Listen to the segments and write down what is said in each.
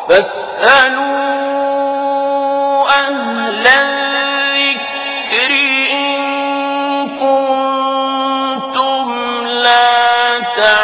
فاسألوا أهل الذكر إن كنتم لا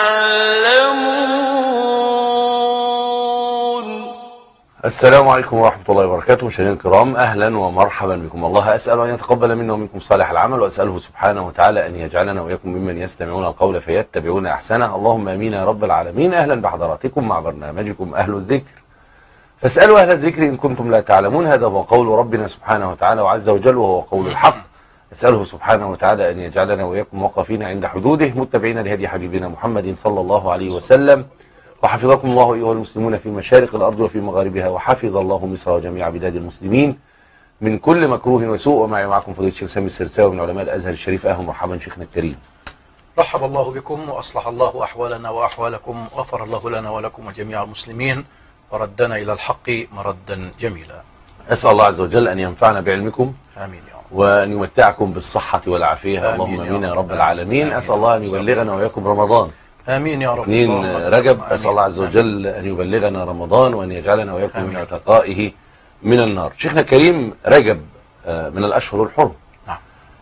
تعلمون. السلام عليكم ورحمة الله وبركاته. مشاهدينا الكرام، أهلا ومرحبا بكم. الله أسأل أن يتقبل منا ومنكم صالح العمل، وأسأله سبحانه وتعالى أن يجعلنا وإياكم ممن يستمعون القول فيتبعون أحسنه. اللهم آمين يا رب العالمين. أهلا بحضراتكم مع برنامجكم أهل الذكر، فاسألوا أهل الذكر إن كنتم لا تعلمون. هذا هو قول ربنا سبحانه وتعالى وعز وجل، وهو قول الحق. أسأله سبحانه وتعالى أن يجعلنا وإياكم موقفين عند حدوده، متبعين لهدي حبيبنا محمد صلى الله عليه وسلم. وحفظكم الله أيها المسلمون في مشارق الأرض وفي مغاربها، وحفظ الله مصر وجميع بلاد المسلمين من كل مكروه وسوء. ومعي معكم فضيلة الشيخ سامي السرساوي من علماء الأزهر الشريف. أهلا ومرحبا شيخنا الكريم. رحب الله بكم وأصلح الله أحوالنا وأحوالكم، وغفر الله لنا ولكم وجميع المسلمين، وردنا إلى الحق مردا جميلا. أسأل الله عز وجل أن ينفعنا بعلمكم، آمين يا رب، وأن يمتعكم بالصحة والعافية. اللهم آمين يا رب العالمين. أسأل الله أن يبلغنا وإياكم رمضان. آمين يا رب. 2 رجب. أسأل الله عز وجل أن يبلغنا رمضان وأن يجعلنا وإياكم من عتقائه من النار. شيخنا الكريم، رجب من الأشهر الحرم. نعم.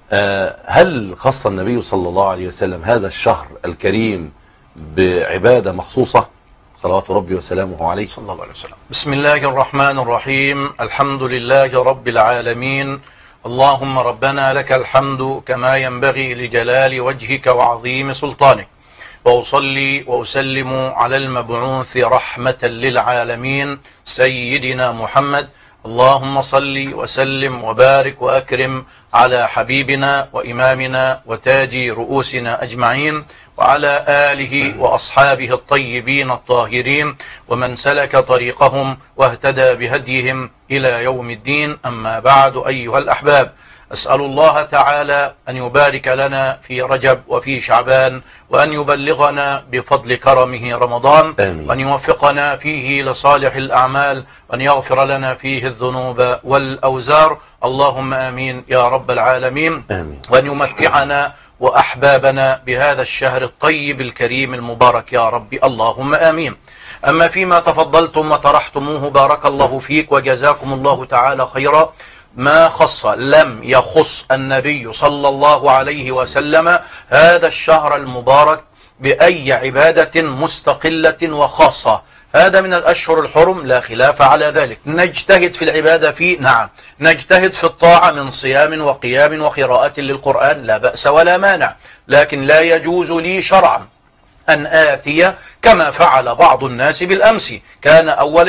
هل خص النبي صلى الله عليه وسلم هذا الشهر الكريم بعبادة مخصوصة صلوات ربي وسلامه عليه؟ صلى الله عليه وسلم. بسم الله الرحمن الرحيم. الحمد لله رب العالمين. اللهم ربنا لك الحمد كما ينبغي لجلال وجهك وعظيم سلطانك، وأصلي وأسلم على المبعوث رحمة للعالمين سيدنا محمد. اللهم صل وسلم وبارك وأكرم على حبيبنا وإمامنا وتاج رؤوسنا أجمعين، وعلى آله وأصحابه الطيبين الطاهرين، ومن سلك طريقهم واهتدى بهديهم إلى يوم الدين. أما بعد، أيها الأحباب، أسأل الله تعالى أن يبارك لنا في رجب وفي شعبان، وأن يبلغنا بفضل كرمه رمضان، وأن يوفقنا فيه لصالح الأعمال، وأن يغفر لنا فيه الذنوب والأوزار. اللهم آمين يا رب العالمين. آمين. وأن يمتعنا وأحبابنا بهذا الشهر الطيب الكريم المبارك يا رب. اللهم آمين. أما فيما تفضلتم وطرحتموه، بارك الله فيك وجزاكم الله تعالى خيرا. ما لم يخص النبي صلى الله عليه وسلم هذا الشهر المبارك بأي عبادة مستقلة وخاصة. هذا من الأشهر الحرم، لا خلاف على ذلك. نجتهد في العبادة فيه، نعم، نجتهد في الطاعة من صيام وقيام وقراءة للقرآن، لا بأس ولا مانع، لكن لا يجوز لي شرعا أن آتي كما فعل بعض الناس بالأمس. كان أول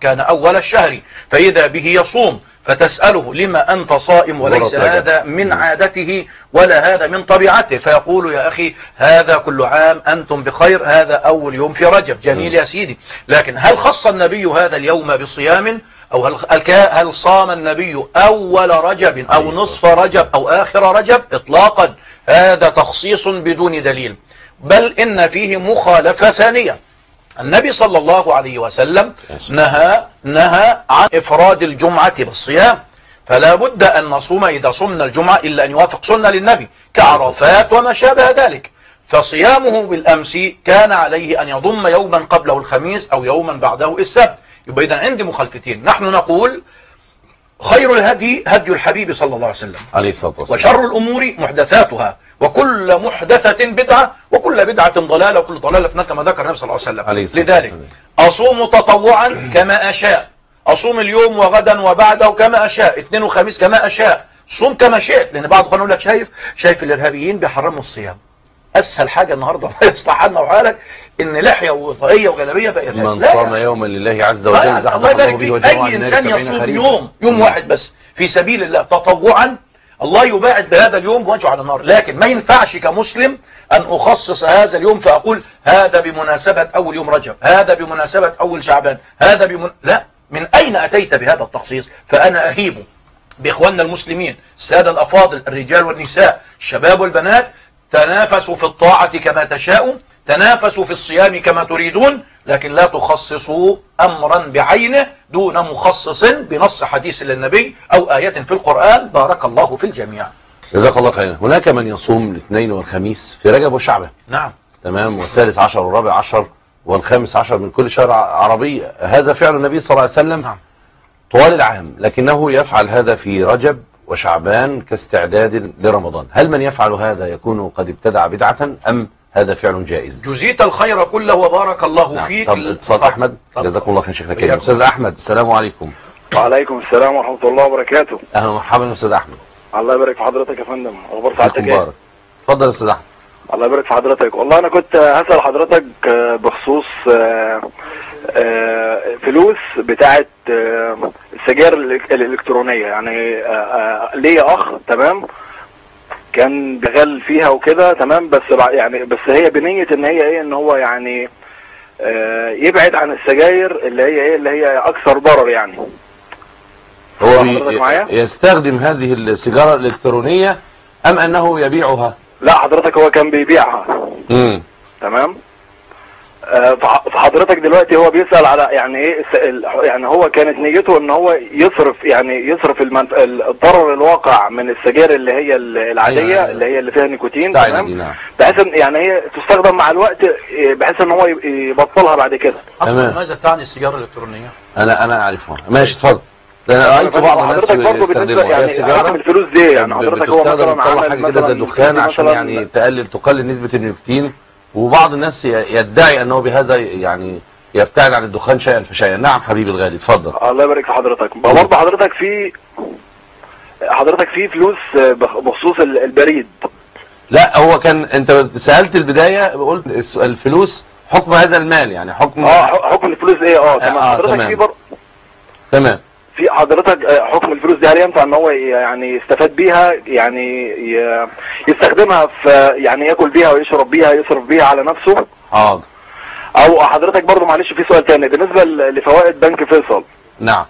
الشهر فإذا به يصوم، فتسأله لما أنت صائم وليس هذا من عادته ولا هذا من طبيعته، فيقول يا أخي هذا كل عام أنتم بخير، هذا أول يوم في رجب. جميل يا سيدي، لكن هل خص النبي هذا اليوم بصيام؟ أو هل صام النبي أول رجب أو نصف رجب أو آخر رجب؟ إطلاقا، هذا تخصيص بدون دليل، بل إن فيه مخالفة ثانية. النبي صلى الله عليه وسلم نهى عن إفراد الجمعة بالصيام، فلا بد أن نصوم إذا صمنا الجمعة إلا أن يوافق سنة للنبي كعرفات وما شابه ذلك. فصيامه بالأمس كان عليه أن يضم يوما قبله الخميس أو يوما بعده السبت. يبقى إذن عندي مخالفتين. نحن نقول خير الهدي هدي الحبيب صلى الله عليه وسلم عليه الصلاة والسلام، وشر الأمور محدثاتها، وكل محدثة بدعة، وكل بدعة ضلالة، وكل ضلالة في النار، كما ذكر النبي صلى الله عليه وسلم. لذلك أصوم تطوعا كما أشاء، أصوم اليوم وغدا وبعده كما أشاء، اثنين وخميس كما أشاء، صوم كما شئت. لأن بعض يقول لك شايف الإرهابيين بيحرموا الصيام. أسهل حاجة النهاردة ما يصلح حالنا وحالك إن لحية وطاقية وجلابية بقى إرهاب. من صام يوما لله عز وجل الله يبارك فيك. أي إنسان يصوم يوم واحد بس في سبيل الله تطوعا، الله يباعد بهذا اليوم وجهه على النار. لكن ما ينفعش كمسلم أن أخصص هذا اليوم فأقول هذا بمناسبة أول يوم رجب، هذا بمناسبة أول شعبان، لا، من أين أتيت بهذا التخصيص؟ فأنا أهيب بإخواننا المسلمين السادة الأفاضل، الرجال والنساء، الشباب والبنات، تنافسوا في الطاعة كما تشاءوا، تنافسوا في الصيام كما تريدون، لكن لا تخصصوا أمرا بعينه دون مخصص بنص حديث للنبي أو آية في القرآن. بارك الله في الجميع. جزاك الله خيرا. هناك من يصوم الاثنين والخميس في رجب وشعبان، نعم، تمام، والثالث عشر والرابع عشر والخامس عشر من كل شهر عربي، هذا فعل النبي صلى الله عليه وسلم نعم. طوال العام، لكنه يفعل هذا في رجب وشعبان كاستعداد لرمضان. هل من يفعل هذا يكون قد ابتدع بدعة أم هذا فعل جائز؟ جزيت الخير كله وبارك الله نعم. فيك. طب اتصال أحمد، جزاكم الله خير شيخنا الكريم. أستاذ أحمد، السلام عليكم. وعليكم السلام ورحمة الله وبركاته. أهلا ومرحبا أستاذ أحمد. الله يبارك في حضرتك يا فندم. أخبار سعادتك إيه؟ مبارك. اتفضل يا أستاذ أحمد. الله يبارك في حضرتك. والله أنا كنت هسأل حضرتك بخصوص فلوس بتاعة السجائر الإلكترونية. يعني ليا أخ تمام كان بيغل فيها وكده تمام، بس هي بنية إن هي إيه، إن هو يعني يبعد عن السجاير اللي هي إيه، اللي هي أكثر ضرر يعني. هو يستخدم هذه السيجارة الإلكترونية أم أنه يبيعها؟ لا حضرتك هو كان بيبيعها. تمام. فحضرتك دلوقتي هو بيسأل على يعني ايه، يعني هو كانت نيته ان هو يصرف الضرر الواقع من السجائر اللي هي العادية اللي هي اللي فيها نيكوتين تمام، بحيث ان يعني هي تستخدم مع الوقت بحيث ان هو يبطلها بعد كده. اصلا ماذا تعني السيجارة الإلكترونية؟ انا اعرفها. ماشي اتفضل. انا قلت بعض الناس يستخدموا يعني السيجاره الفلوس دي يعني حضرتك هو مثلا عمل حاجه كده زي الدخان عشان يعني تقلل نسبه النيكوتين، وبعض الناس يدعي انه بهذا يعني يبتعد عن الدخان شيئا فشيئا. نعم حبيبي الغالي اتفضل. الله يبارك في حضرتك. برضه حضرتك في فلوس بخصوص البريد. لا هو كان انت سالت البدايه قلت الفلوس حكم هذا المال، يعني حكم حكم الفلوس ايه. تمام. حضرتك في تمام. في حضرتك حكم الفلوس دي هل ينفع ان هو يعني يستفاد بيها، يعني يستخدمها في يعني ياكل بيها ويشرب بيها يصرف بيها على نفسه؟ حاضر. او حضرتك برضو معلش في سؤال تاني بالنسبه لفوائد بنك فيصل. نعم.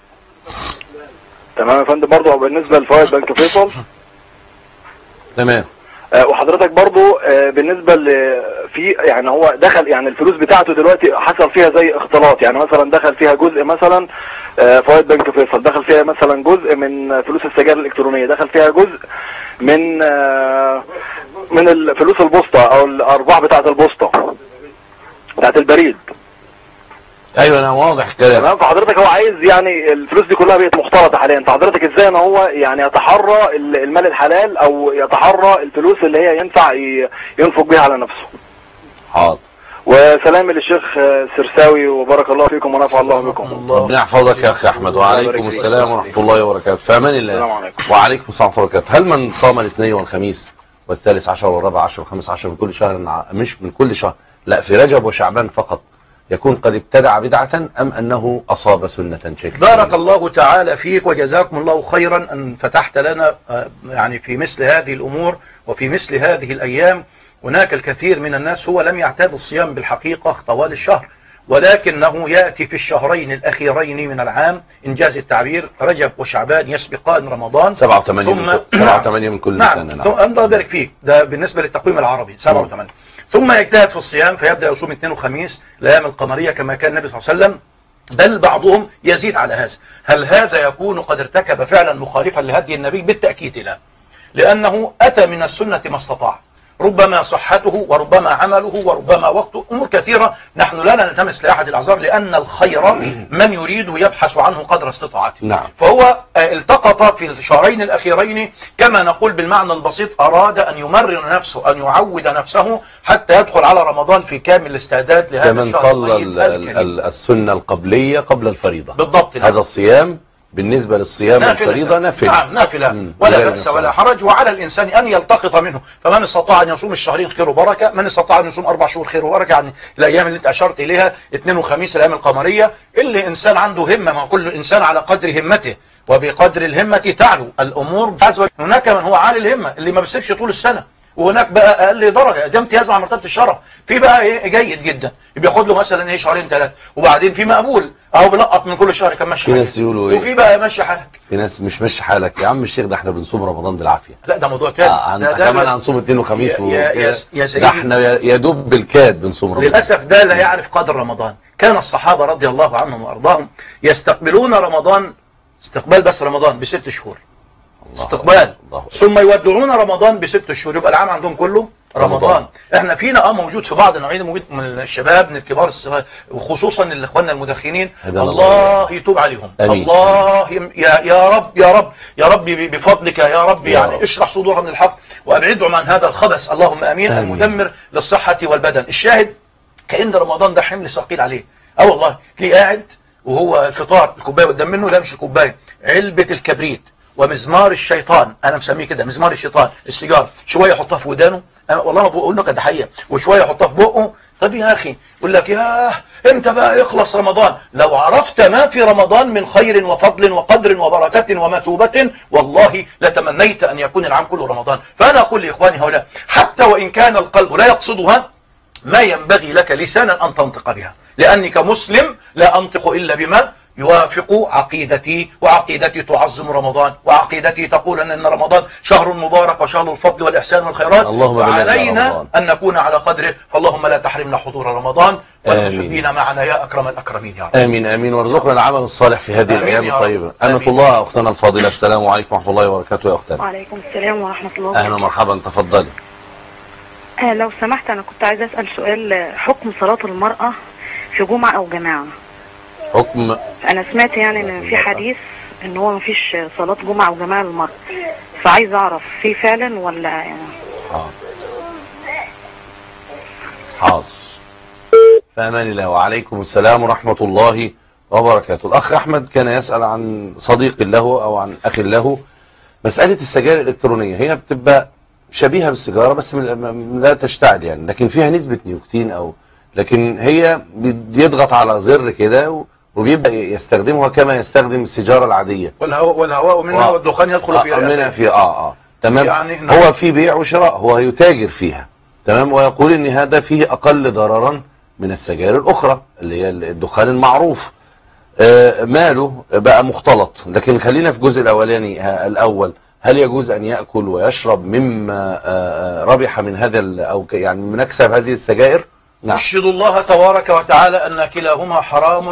تمام يا فندم. برضو بالنسبه لفوائد بنك فيصل تمام. وحضرتك برضو بالنسبه في يعني هو دخل يعني الفلوس بتاعته دلوقتي حصل فيها زي اختلاط، يعني مثلا دخل فيها جزء مثلا فوائد بنك فيصل، دخل فيها مثلا جزء من فلوس السجائر الالكترونيه، دخل فيها جزء من الفلوس البوسطه او الارباح بتاعه البوسطه بتاعه البريد. ايوه انا واضح الكلام. تمام. فحضرتك هو عايز يعني الفلوس دي كلها بقت مختلطه حاليا، فحضرتك ازاي ان هو يعني يتحرى المال الحلال او يتحرى الفلوس اللي هي ينفع ينفق بيها على نفسه؟ حاضر. وسلام للشيخ سرساوي وبارك الله فيكم ونفع الله بكم. ربنا يحفظك يا اخي احمد. وعليكم السلام ورحمه الله وبركاته. في امان الله. السلام عليكم. وعليكم السلام ورحمه الله وبركاته. هل من صام الاثنين والخميس والثالث عشر والرابع عشر والخامس عشر من كل شهر، مش من كل شهر، لا في رجب وشعبان فقط، يكون قد ابتدع بدعة أم أنه أصاب سنة شيخ؟ بارك الله تعالى فيك وجزاكم الله خيرا أن فتحت لنا يعني في مثل هذه الأمور وفي مثل هذه الأيام. هناك الكثير من الناس هو لم يعتاد الصيام بالحقيقة طوال الشهر، ولكنه يأتي في الشهرين الأخيرين من العام إنجاز التعبير رجب وشعبان يسبقان رمضان 7 و8 من كل سنة. نعم. الله يبارك فيك. ده بالنسبة للتقويم العربي 7 و8. ثم يجتهد في الصيام فيبدأ يصوم اثنين وخميس الأيام القمرية كما كان النبي صلى الله عليه وسلم، بل بعضهم يزيد على هذا. هل هذا يكون قد ارتكب فعلا مخالفا لهدي النبي؟ بالتأكيد لا، لأنه أتى من السنة ما استطاع، ربما صحته وربما عمله وربما وقته، أمور كثيرة نحن لا نلتمس لأحد الأعذار، لأن الخير من يريد يبحث عنه قدر استطاعته. نعم. فهو التقط في الشهرين الأخيرين كما نقول بالمعنى البسيط، أراد أن يمرن نفسه، أن يعود نفسه حتى يدخل على رمضان في كامل الاستعداد لهذا كمن صلى السنة القبلية قبل الفريضة. بالضبط. هذا الصيام بالنسبة للصيام الفريضة نافلة. نعم نافلة ولا بأس ولا حرج، وعلى الإنسان أن يلتقط منه. فمن استطاع أن يصوم الشهرين خير وبركة، من استطاع أن يصوم 4 شهور خير وبركة، يعني الأيام اللي أنت أشرت إليها اثنين وخميس الأيام القمرية. اللي إنسان عنده همة، ما كل إنسان على قدر همته، وبقدر الهمة تعلو الأمور. هناك من هو عالي الهمة اللي ما بيسيبش طول السنة، وهناك بقى اقل درجه ده امتياز مع مرتبه الشرف. في بقى ايه جيد جدا بياخد له مثلا ايه شهرين 3، وبعدين في مقبول اهو بلقط من كل شهر كم ماشي. في ناس يقولوا ايه، وفي بقى ماشي حالك، في ناس مش ماشي حالك يا عم الشيخ، ده احنا بنصوم رمضان بالعافيه. لا ده موضوع تاني. ده كمان هنصوم اثنين وخميس يا سيدي، ده احنا يا دوب بالكاد بنصوم رمضان. للاسف ده لا يعرف قدر رمضان. كان الصحابه رضي الله عنهم وارضاهم يستقبلون رمضان استقبال بس رمضان ب6 شهور استقبال، ثم يودعون رمضان ب6 شهور، يبقى العام عندهم كله رمضان. احنا فينا موجود في بعض نوعين موجود من الشباب، من الكبار الصغار، وخصوصا الاخواننا المدخنين، الله يتوب عليهم. أمين. الله يا رب يا رب يا رب بفضلك يا رب يعني اشرح صدورهم للحق وابعدهم عن هذا الخبث، اللهم امين. المدمر للصحه والبدن. الشاهد كأن رمضان ده حمل ثقيل عليه. والله تلاقيه قاعد وهو الفطار الكوبايه قدام منه، لا مش الكوبايه، علبه الكبريت ومزمار الشيطان، انا مسميه كده مزمار الشيطان، السيجار، شويه يحطها في ودانه، انا والله ما بقول لك ده حقيقه، وشويه يحطها في بقه. طب يا اخي يقول لك ياه امتى بقى يخلص رمضان؟ لو عرفت ما في رمضان من خير وفضل وقدر وبركه ومثوبه والله لتمنيت ان يكون العام كله رمضان. فانا اقول لاخواني هؤلاء حتى وان كان القلب لا يقصدها، ما ينبغي لك لسانا ان تنطق بها، لاني كمسلم لا انطق الا بما يوافق عقيدتي، وعقيدتي تعظم رمضان، وعقيدتي تقول أن رمضان شهر مبارك وشهر الفضل والإحسان والخيرات، وعلينا أن نكون على قدره. فاللهم لا تحرمنا حضور رمضان والمحبين معنا يا أكرم الأكرمين يا رب. آمين آمين، وارزقنا العمل الصالح في هذه الأيام الطيبة. أمة الله أختنا الفاضلة، السلام عليكم ورحمة الله وبركاته يا أختنا. وعليكم السلام ورحمة الله وبركاته. أهلا ومرحبا، تفضلي. لو سمحت أنا كنت عايزة أسأل سؤال، حكم صلاة المرأة في جمعة أو جماعة؟ حكم، أنا سمعت يعني إن في حديث إن هو مفيش صلاة جمعة أو جماعة للمرأة، فعايز أعرف في فعلا ولا يعني؟ حاضر. فأمان الله. وعليكم السلام ورحمة الله وبركاته. الأخ أحمد كان يسأل عن صديق له أو عن أخ له، مسألة السجائر الإلكترونية. هي بتبقى شبيهة بالسيجارة بس لا تشتعل يعني، لكن فيها نسبة نيكوتين لكن هي بيضغط على زر كده وبيبدأ يستخدمها كما يستخدم السيجارة العادية، والهواء منها والدخان يدخل فيها منها في تمام يعني هو في بيع وشراء، هو يتاجر فيها تمام، ويقول ان هذا فيه اقل ضررا من السجائر الاخرى اللي هي الدخان المعروف. ماله بقى مختلط. لكن خلينا في الجزء الاولاني الاول، هل يجوز ان ياكل ويشرب مما ربح من هذا او يعني من مكسب هذه السجائر؟ نعم. أشهد الله تبارك وتعالى أن كلاهما حرام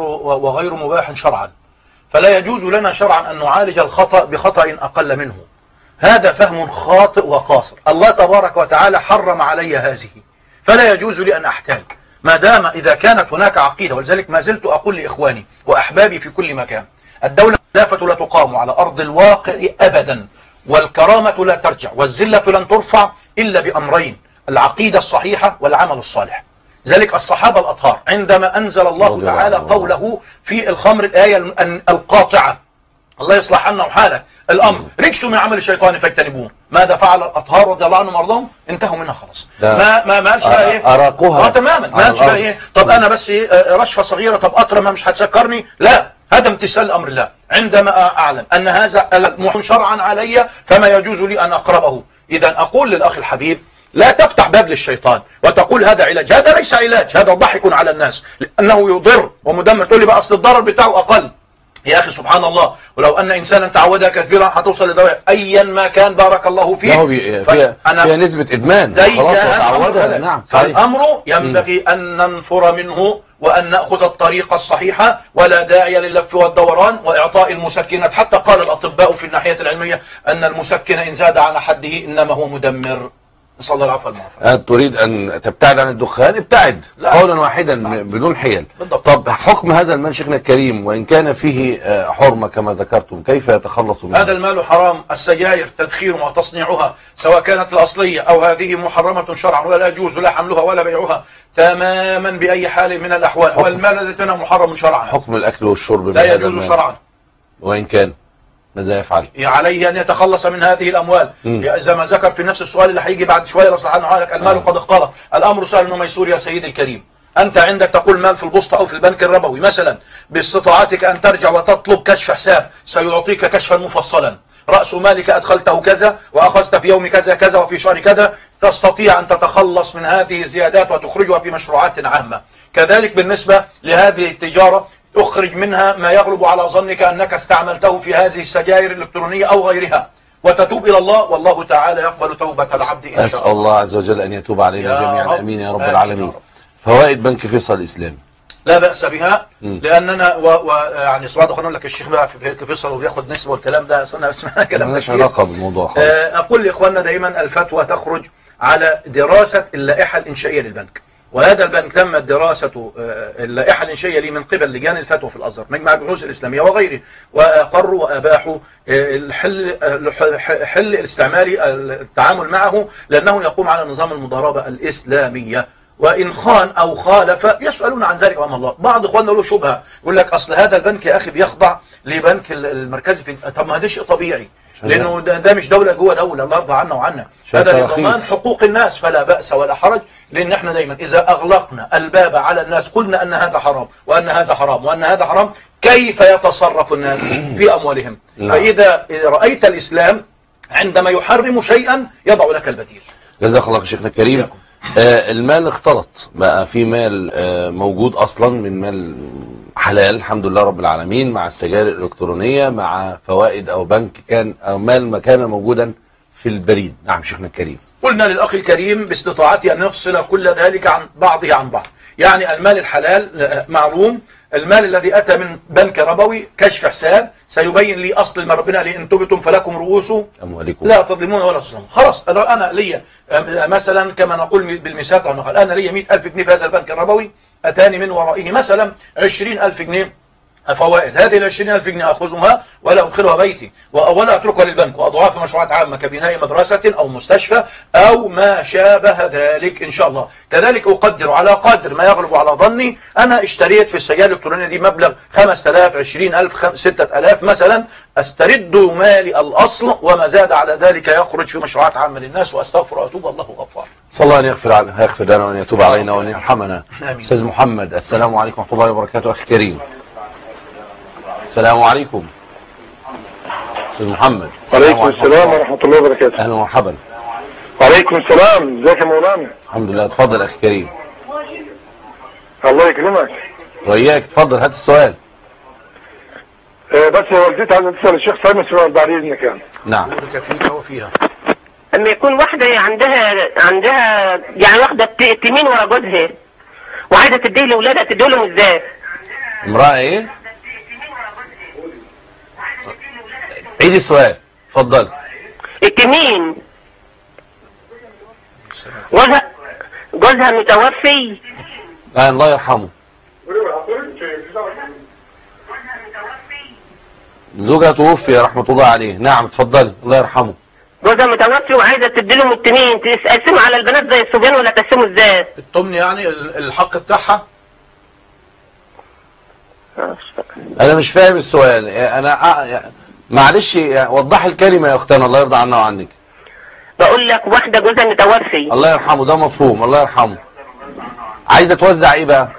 وغير مباح شرعا، فلا يجوز لنا شرعا أن نعالج الخطأ بخطأ أقل منه. هذا فهم خاطئ وقاصر. الله تبارك وتعالى حرم علي هذه، فلا يجوز لي أن أحتاج ما دام إذا كانت هناك عقيدة. ولذلك ما زلت أقول لإخواني وأحبابي في كل مكان، الدولة الخلافة لا تقام على أرض الواقع أبدا، والكرامة لا ترجع، والذلة لن ترفع إلا بأمرين: العقيدة الصحيحة والعمل الصالح. ذلك الصحابة الأطهار عندما أنزل الله تعالى قوله في الخمر، الآية القاطعة: الله يصلح عنا وحالك، الأمر رجسوا من عمل الشيطان فاجتنبوه. ماذا فعل الأطهار رضي الله عنهم وارضاهم؟ انتهوا منها خلاص. ما قالش بقى ايه؟ أراقوها تماما. ما قالش بقى ايه؟ طب أنا بس رشفة صغيرة، طب قطرة ما مش هتسكرني. لا، هذا امتثال لأمر الله. عندما أعلم أن هذا محرم شرعا علي فما يجوز لي أن أقربه. إذا أقول للأخ الحبيب: لا تفتح باب للشيطان وتقول هذا علاج. هذا ليس علاج، هذا ضحك على الناس لأنه يضر ومدمر. تقول لي بقى أصل الضرر بتاعه أقل. يا أخي سبحان الله، ولو أن إنسانا تعودها كثيرا هتوصل لدواء أيا ما كان بارك الله فيه. فيها نسبة إدمان خلاص وتعودها. نعم. فالأمر ينبغي أن ننفر منه وأن نأخذ الطريقة الصحيحة، ولا داعي لللف والدوران وإعطاء المسكنات. حتى قال الأطباء في الناحية العلمية أن المسكن إن زاد عن حده إنما هو مدمر. نسأل الله العفو والعافية. تريد أن تبتعد عن الدخان؟ ابتعد قولا واحدا بدون حيل. بالضبط. طب حكم هذا المال شيخنا الكريم وإن كان فيه حرمة كما ذكرتم، كيف يتخلص منه؟ هذا المال حرام. السجائر تدخيرها وتصنيعها سواء كانت الأصلية أو هذه محرمة شرعا، ولا يجوز لا حملها ولا بيعها تماما بأي حال من الأحوال. والمال الذي منه محرم شرعا. حكم الأكل والشرب لا يجوز شرعا. وإن كان ماذا يفعل؟ عليه أن يتخلص من هذه الأموال. إذا ما ذكر في نفس السؤال اللي هيجي بعد شوية رصح عنه عالك: المال قد اختلط. الأمر سهل وميسور يا سيدي الكريم. أنت عندك تقول مال في البوسطة أو في البنك الربوي مثلا، باستطاعتك أن ترجع وتطلب كشف حساب، سيعطيك كشفا مفصلا. رأس مالك أدخلته كذا وأخذت في يوم كذا كذا وفي شهر كذا، تستطيع أن تتخلص من هذه الزيادات وتخرجها في مشروعات عامة. كذلك بالنسبة لهذه التجارة، اخرج منها ما يغلب على ظنك أنك استعملته في هذه السجائر الإلكترونية أو غيرها، وتتوب إلى الله، والله تعالى يقبل توبة العبد إن شاء الله. أسأل الله عز وجل أن يتوب علينا جميعا. أمين يا رب العالمين. فوائد بنك فيصل الإسلامي. لا بأس بها، لأننا ويعني سبحان الله لك الشيخ بقى في فيصل وبياخد نسبة والكلام ده اسمها كلام مالناش علاقة بالموضوع خالص. أقول لإخواننا دائما الفتوى تخرج على دراسة اللائحة الإنشائية للبنك، وهذا البنك تمت دراسة اللائحة الإنشائية لي من قبل لجان الفتوى في الأزهر مجمع البحوث الإسلامية وغيره، وأقروا وأباحوا الحل الاستعماري التعامل معه، لأنه يقوم على نظام المضاربة الإسلامية، وإن خان أو خالف يسألون عن ذلك أمام الله. بعض إخواننا له شبهة يقول لك أصل هذا البنك يا أخي بيخضع لبنك المركزي طب ما هذا شيء طبيعي، لأنه ده مش دولة جوه دولة، الله يرضى عنا وعنا، هذا لضمان حقوق الناس فلا بأس ولا حرج. لأن احنا دايما إذا أغلقنا الباب على الناس قلنا أن هذا حرام وأن هذا حرام وأن هذا حرام، كيف يتصرف الناس في أموالهم؟ فإذا رأيت الإسلام عندما يحرم شيئا يضع لك البديل. جزاك الله شيخنا الكريم. المال اختلط، بقى في مال موجود أصلا من مال حلال الحمد لله رب العالمين، مع السجائر الإلكترونية، مع فوائد أو بنك كان أو مال ما كان موجودا في البريد. نعم شيخنا الكريم. قلنا للأخ الكريم باستطاعته أن نفصل كل ذلك عن بعضه عن بعض. يعني المال الحلال معلوم، المال الذي أتى من بنك ربوي كشف حساب سيبين لي أصل ما ربنا لي إن تبتم فلكم رؤوس أموالكم لا تظلمون ولا تظلمون. خلاص أنا لي مثلا كما نقول بالمثال، أنا لي 100,000 جنيه في هذا البنك الربوي، أتاني من ورائه مثلا 20,000 جنيه فوائد، هذه ال 20,000 جنيه أخذها ولا أدخلها بيتي ولا أتركها للبنك وأضعها في مشروعات عامة كبناء مدرسة أو مستشفى أو ما شابه ذلك إن شاء الله. كذلك أقدر على قدر ما يغلب على ظني. أنا اشتريت في السجائر الإلكترونية دي مبلغ 5,000 20,000 6,000 مثلا، أسترد مالي الأصل وما زاد على ذلك يخرج في مشروعات عامة للناس، وأستغفر وأتوب الله غفار. صلى الله أن يغفر لنا وأن يتوب علينا وأن يرحمنا. أستاذ محمد، السلام عليكم ورحمة الله وبركاته. أخي الكريم السلام عليكم. أستاذ محمد. وعليكم السلام ورحمة الله وبركاته. أهلا ومرحبا. وعليكم السلام، ازيك يا مولانا؟ الحمد لله. اتفضل أخي الكريم. الله يكرمك. وإياك، اتفضل هات السؤال. بس والدتي عايزة تسأل الشيخ سامي سؤال بعد إذنك يعني. نعم. فيك وفيها. لما يكون واحدة عندها يعني واخدة تمين ورا جوزها وعايزة تديه لأولادها، تديه لهم ازاي؟ امرأة ايه؟ عيد السؤال، اتفضل. التمين جوزها متوفي. الله يرحمه. زوجها توفي رحمة الله عليه. نعم اتفضلي. الله يرحمه. جوزها متوفي وعايزة تديلهم التمين، تقسموا على البنات زي الصبيان ولا تقسموا ازاي؟ التمن يعني الحق بتاعها. انا مش فاهم السؤال. انا معلش وضح الكلمة يا اختنا الله يرضى عنا وعنك. بقول لك واحدة جوزها متوفي. الله يرحمه، ده مفهوم. الله يرحمه. عايزة توزع ايه بقى؟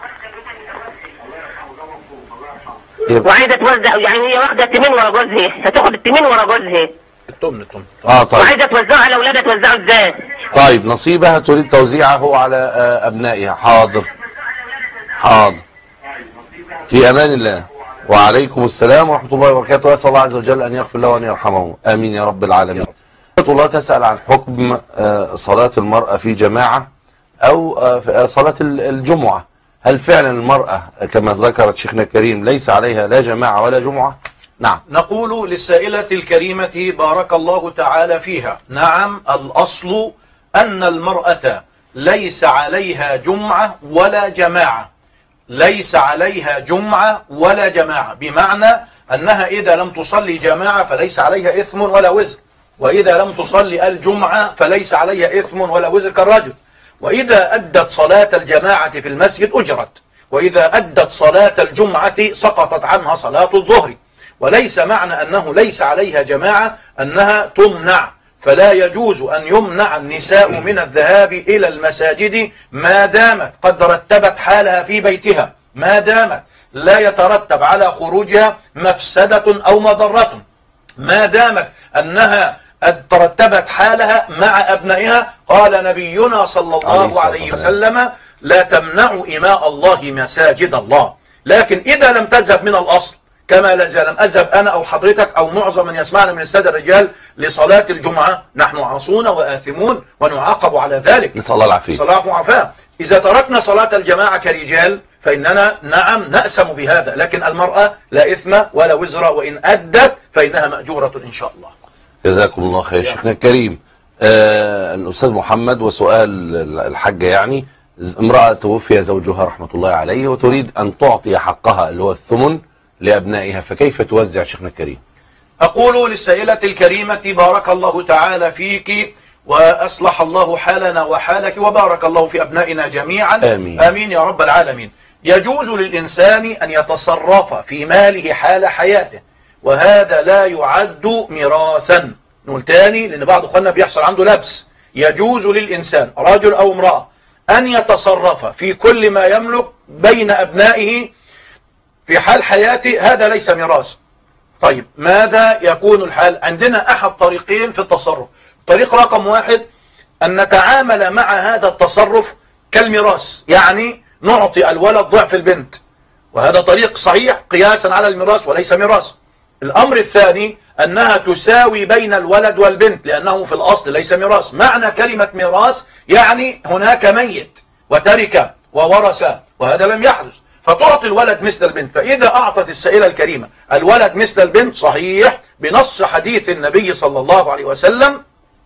وعايزة توزع يعني هي واخدة التمين ورا جوزها، هتاخد التمين ورا جوزها. التمن. طيب. وعايزة توزعه على اولادها، توزعه ازاي؟ طيب نصيبها تريد توزيعه على ابنائها. حاضر. حاضر. في امان الله. وعليكم السلام ورحمة الله وبركاته. أسأل الله عز وجل أن يغفر له وأن يرحمه. آمين يا رب العالمين. الله تسأل عن حكم صلاة المرأة في جماعة أو صلاة الجمعة. هل فعلا المرأة كما ذكرت شيخنا الكريم ليس عليها لا جماعة ولا جمعة؟ نعم. نقول للسائلة الكريمة بارك الله تعالى فيها، نعم الأصل أن المرأة ليس عليها جمعة ولا جماعة، ليس عليها جمعة ولا جماعة، بمعنى أنها إذا لم تصلي جماعة فليس عليها إثم ولا وزر، وإذا لم تصلي الجمعة فليس عليها إثم ولا وزر كالرجل، وإذا أدت صلاة الجماعة في المسجد أجرت، وإذا أدت صلاة الجمعة سقطت عنها صلاة الظهر. وليس معنى أنه ليس عليها جماعة أنها تمنع، فلا يجوز أن يمنع النساء من الذهاب إلى المساجد ما دامت قد رتبت حالها في بيتها، ما دامت لا يترتب على خروجها مفسدة أو مضرة، ما دامت أنها ترتبت حالها مع أبنائها. قال نبينا صلى الله عليه وسلم لا تمنعوا إماء الله مساجد الله. لكن إذا لم تذهب من الأصل كما لم أذهب أنا أو حضرتك أو معظم من يسمعنا من السادة الرجال لصلاة الجمعة، نحن عاصون وآثمون ونعاقب على ذلك، نسأل الله العافية. صلاة وعفاء. إذا تركنا صلاة الجماعة كرجال فإننا نعم نأسم بهذا، لكن المرأة لا إثم ولا وزر، وإن أدت فإنها مأجورة إن شاء الله. جزاكم الله خير شيخنا الكريم. الأستاذ محمد، وسؤال الحاجة يعني، امرأة توفي زوجها رحمة الله عليه وتريد أن تعطي حقها اللي هو الثمن لأبنائها، فكيف توزع شيخنا الكريم؟ أقول للسائلة الكريمة بارك الله تعالى فيك وأصلح الله حالنا وحالك وبارك الله في أبنائنا جميعا. آمين. آمين يا رب العالمين. يجوز للإنسان أن يتصرف في ماله حال حياته، وهذا لا يعد ميراثا. نقول تاني لأن بعض أخواننا بيحصل عنده لبس. يجوز للإنسان رجل أو امرأة أن يتصرف في كل ما يملك بين أبنائه في حال حياته، هذا ليس ميراث. طيب ماذا يكون الحال؟ عندنا أحد طريقين في التصرف. طريق رقم واحد أن نتعامل مع هذا التصرف كالميراث، يعني نعطي الولد ضعف البنت، وهذا طريق صحيح قياسا على الميراث وليس ميراث. الأمر الثاني أنها تساوي بين الولد والبنت، لأنه في الأصل ليس ميراث. معنى كلمة ميراث يعني هناك ميت وترك وورث، وهذا لم يحدث، فتعطي الولد مثل البنت. فإذا أعطت السائلة الكريمة الولد مثل البنت صحيح بنص حديث النبي صلى الله عليه وسلم: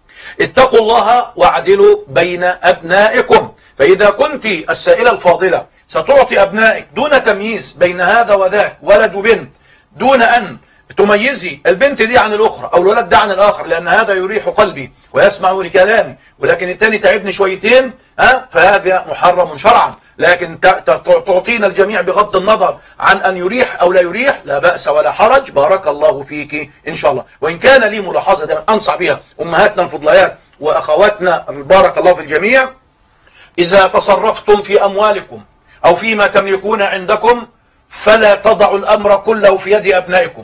اتقوا الله واعدلوا بين أبنائكم. فإذا كنت السائلة الفاضلة ستعطي أبنائك دون تمييز بين هذا وذاك، ولد وبنت، دون أن تميزي البنت دي عن الأخرى أو الولد ده عن الآخر، لأن هذا يريح قلبي ويسمع لكلامي، ولكن الثاني تعبني شويتين، فهذا محرم شرعا. لكن تعطينا الجميع بغض النظر عن أن يريح أو لا يريح، لا بأس ولا حرج، بارك الله فيك إن شاء الله. وإن كان لي ملاحظة دائما أنصح بها أمهاتنا الفضليات وأخواتنا بارك الله في الجميع: إذا تصرفتم في أموالكم أو فيما تملكون عندكم فلا تضعوا الأمر كله في يد أبنائكم.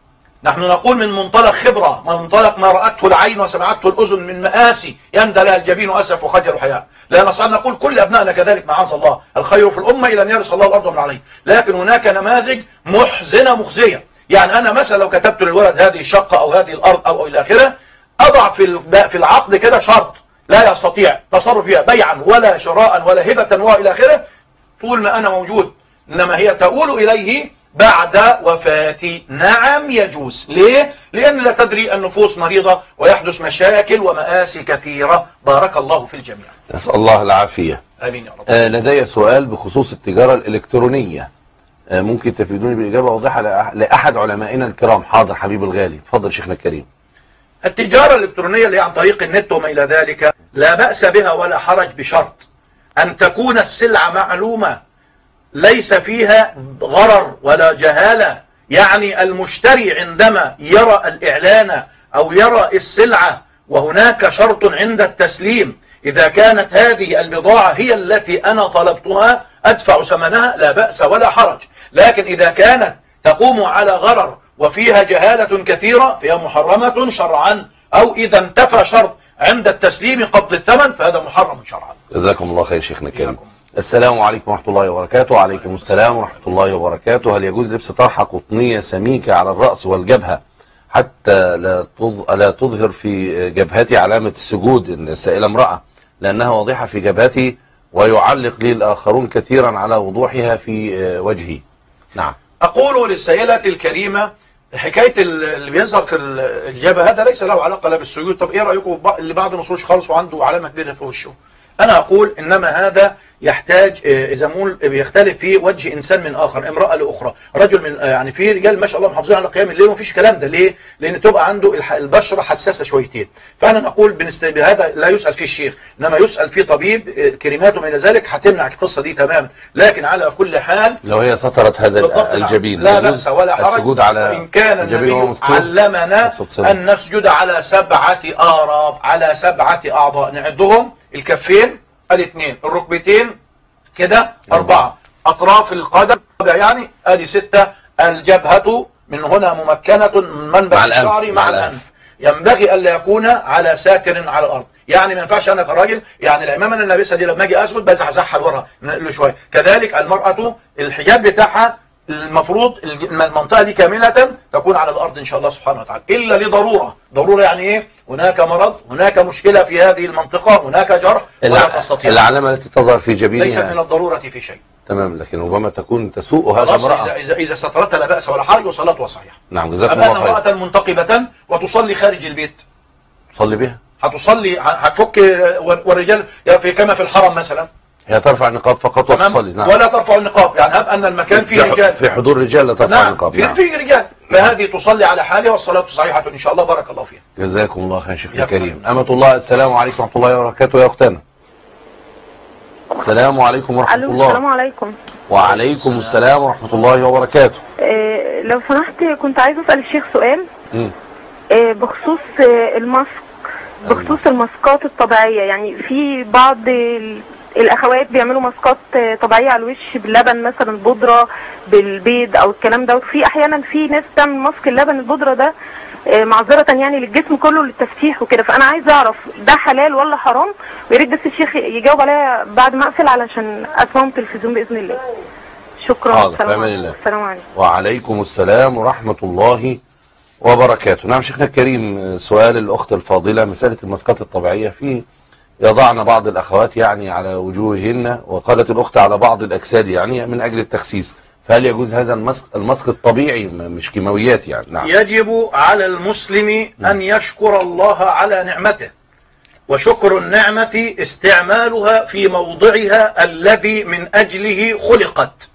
نحن نقول من منطلق خبرة، من منطلق ما رأته العين وسمعته الأذن من مآسي يندى لها الجبين أسف وخجل وحياء. لا نستطيع أن نقول كل أبنائنا كذلك معاذ الله، الخير في الأمة إلى أن يرث الله الأرض ومن عليه، لكن هناك نماذج محزنة مخزية. يعني أنا مثلا لو كتبت للولد هذه الشقة أو هذه الأرض أو إلى آخره، أضع في العقد كده شرط: لا يستطيع تصرف فيها بيعا ولا شراء ولا هبة وإلى آخره طول ما أنا موجود، إنما هي تؤول إليه بعد وفاتي. نعم يجوز. ليه؟ لأن لا تدري النفوس مريضة ويحدث مشاكل ومآسي كثيرة. بارك الله في الجميع. نسأل الله العافية. آمين يا رب. لدي سؤال بخصوص التجارة الإلكترونية، ممكن تفيدوني بإجابة واضحة لأحد علمائنا الكرام؟ حاضر حبيب الغالي، تفضل شيخنا الكريم. التجارة الإلكترونية اللي عن طريق النت وما إلى ذلك لا بأس بها ولا حرج، بشرط أن تكون السلعة معلومة ليس فيها غرر ولا جهالة. يعني المشتري عندما يرى الإعلان أو يرى السلعة، وهناك شرط عند التسليم: إذا كانت هذه البضاعة هي التي أنا طلبتها أدفع ثمنها، لا بأس ولا حرج. لكن إذا كانت تقوم على غرر وفيها جهالة كثيرة فهي محرمة شرعا، أو إذا انتفى شرط عند التسليم قبل الثمن فهذا محرم شرعا. جزاكم الله خير شيخنا الكريم. السلام عليكم ورحمة الله وبركاته. وعليكم السلام ورحمة الله وبركاته. هل يجوز لبس طرحة قطنية سميكة على الرأس والجبهة حتى لا تظهر في جبهتي علامة السجود؟ السائلة امرأة، لأنها واضحة في جبهتي ويعلق لي الآخرون كثيرا على وضوحها في وجهي. نعم. أقول للسائلة الكريمة: حكاية اللي بيظهر في الجبهة هذا ليس له علاقة لا بالسجود. طب إيه رأيكم اللي بعض ما وصلش خالص وعنده علامة كبيرة في وشه؟ أنا أقول إنما هذا يحتاج بيختلف في وجه إنسان من آخر، امرأة لأخرى، رجل من يعني في رجال ما شاء الله محافظين على قيام الليل ومفيش كلام ده. ليه؟ لأن تبقى عنده البشرة حساسة شويتين. فأنا نقول بهذا لا يسأل فيه الشيخ، إنما يسأل فيه طبيب، كريمات وما إلى ذلك هتمنع القصة دي تماما. لكن على كل حال لو هي سترت هذا الجبين لا بأس ولا حرج. السجود على إن كان النبي علمنا أن نسجد على 7 آراب، على 7 أعضاء، نعدهم: الكفين ادي 2، الركبتين كده 4، اطراف القدم يعني ادي 6، الجبهة من هنا ممكنة من منبع الشعر مع الانف. ينبغي الا يكون على ساتر على الارض. يعني ما ينفعش انا كراجل، يعني العمامه اللي لابسها دي لما اجي اسجد بزحزحها لورا شويه. كذلك المرأة الحجاب بتاعها المفروض المنطقة دي كاملة تكون على الأرض إن شاء الله سبحانه وتعالى، إلا لضرورة. ضرورة يعني إيه؟ هناك مرض، هناك مشكلة في هذه المنطقة، هناك جرح ولا تستطيع. العلامة التي تظهر في جبينها ليست من الضرورة في شيء. تمام، لكن ربما تكون تسوء هذا امرأة. إذا سترتها لا بأس ولا حرج وصلاتها صحيحة. نعم، جزاكم الله خير. امرأة منتقبة وتصلي خارج البيت، تصلي بها؟ هتصلي، هتفك، والرجال في كما في الحرم مثلا هي ترفع النقاب فقط وتصلي. نعم. ولا ترفع النقاب، يعني هب أن المكان فيه رجال، في حضور رجال لا ترفع نعم النقاب. نعم فيه رجال، فهذه تصلي على حالها والصلاة صحيحة إن شاء الله. بارك الله فيها. جزاكم الله خير شيخنا الكريم. أمة الله، السلام عليكم ورحمة الله وبركاته يا أختنا. السلام عليكم ورحمة الله. السلام عليكم. وعليكم السلام ورحمة الله وبركاته. لو سمحت كنت عايز أسأل الشيخ سؤال بخصوص الماسك، بخصوص الماسكات الطبيعية. يعني في بعض الأخوات بيعملوا ماسكات طبيعية على الوش باللبن مثلا، بودرة بالبيض أو الكلام ده، وفي أحيانا في ناس بتعمل ماسك اللبن البودرة ده معذرة يعني للجسم كله للتفتيح وكده. فأنا عايز أعرف ده حلال ولا حرام، ويا ريت بس الشيخ يجاوب عليها بعد ما أقفل علشان أسمعهم تلفزيون بإذن الله. شكرا. السلام عليكم. السلام عليكم. وعليكم السلام ورحمة الله وبركاته. نعم شيخنا الكريم، سؤال الأخت الفاضلة، مسألة الماسكات الطبيعية في يضعن بعض الأخوات يعني على وجوههن، وقالت الأخت على بعض الأجساد يعني من أجل التخسيس، فهل يجوز هذا الماسك الطبيعي مش كيماويات يعني؟ نعم. يجب على المسلم أن يشكر الله على نعمته، وشكر النعمة استعمالها في موضعها الذي من أجله خلقت.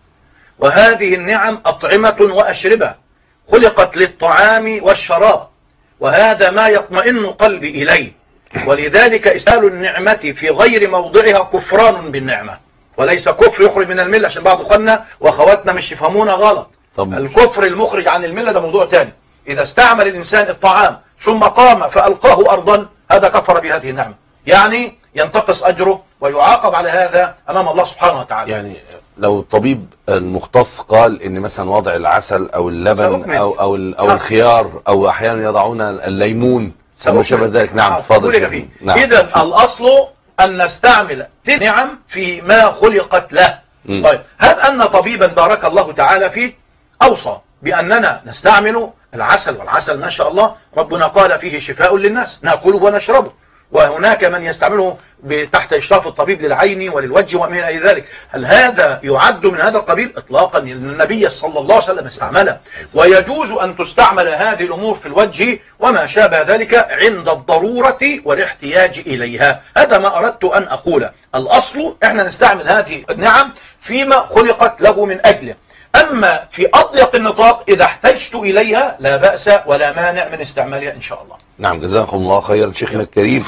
وهذه النعم أطعمة وأشربة، خلقت للطعام والشراب، وهذا ما يطمئن قلبي إليه. ولذلك إسهال النعمة في غير موضعها كفران بالنعمة، وليس كفر يخرج من الملة، عشان بعض أخواننا وأخواتنا مش يفهمونا غلط. الكفر المخرج عن الملة ده موضوع تاني. إذا استعمل الإنسان الطعام ثم قام فألقاه أرضا، هذا كفر بهذه النعمة، يعني ينتقص أجره ويعاقب على هذا أمام الله سبحانه وتعالى. يعني لو الطبيب المختص قال إن مثلا وضع العسل أو اللبن أو الخيار، أو أحيانا يضعون الليمون أو شابه ذلك. نعم تفضل شيخ. نعم. إذا الأصل أن نستعمل النعم فيما خلقت له. طيب، هل أن طبيبا بارك الله تعالى فيه أوصى بأننا نستعمل العسل، والعسل ما شاء الله ربنا قال فيه شفاء للناس نأكله ونشربه، وهناك من يستعمله تحت إشراف الطبيب للعين وللوجه ومن أي ذلك، هل هذا يعد من هذا القبيل؟ إطلاقا. النبي صلى الله عليه وسلم استعمله، ويجوز أن تستعمل هذه الأمور في الوجه وما شابه ذلك عند الضرورة والاحتياج إليها. هذا ما أردت أن أقوله. الأصل إحنا نستعمل هذه النعم فيما خلقت له من أجله. أما في أضيق النطاق إذا احتجت إليها لا بأس ولا مانع من استعمالها إن شاء الله. نعم جزاكم الله خيرا شيخنا الكريم.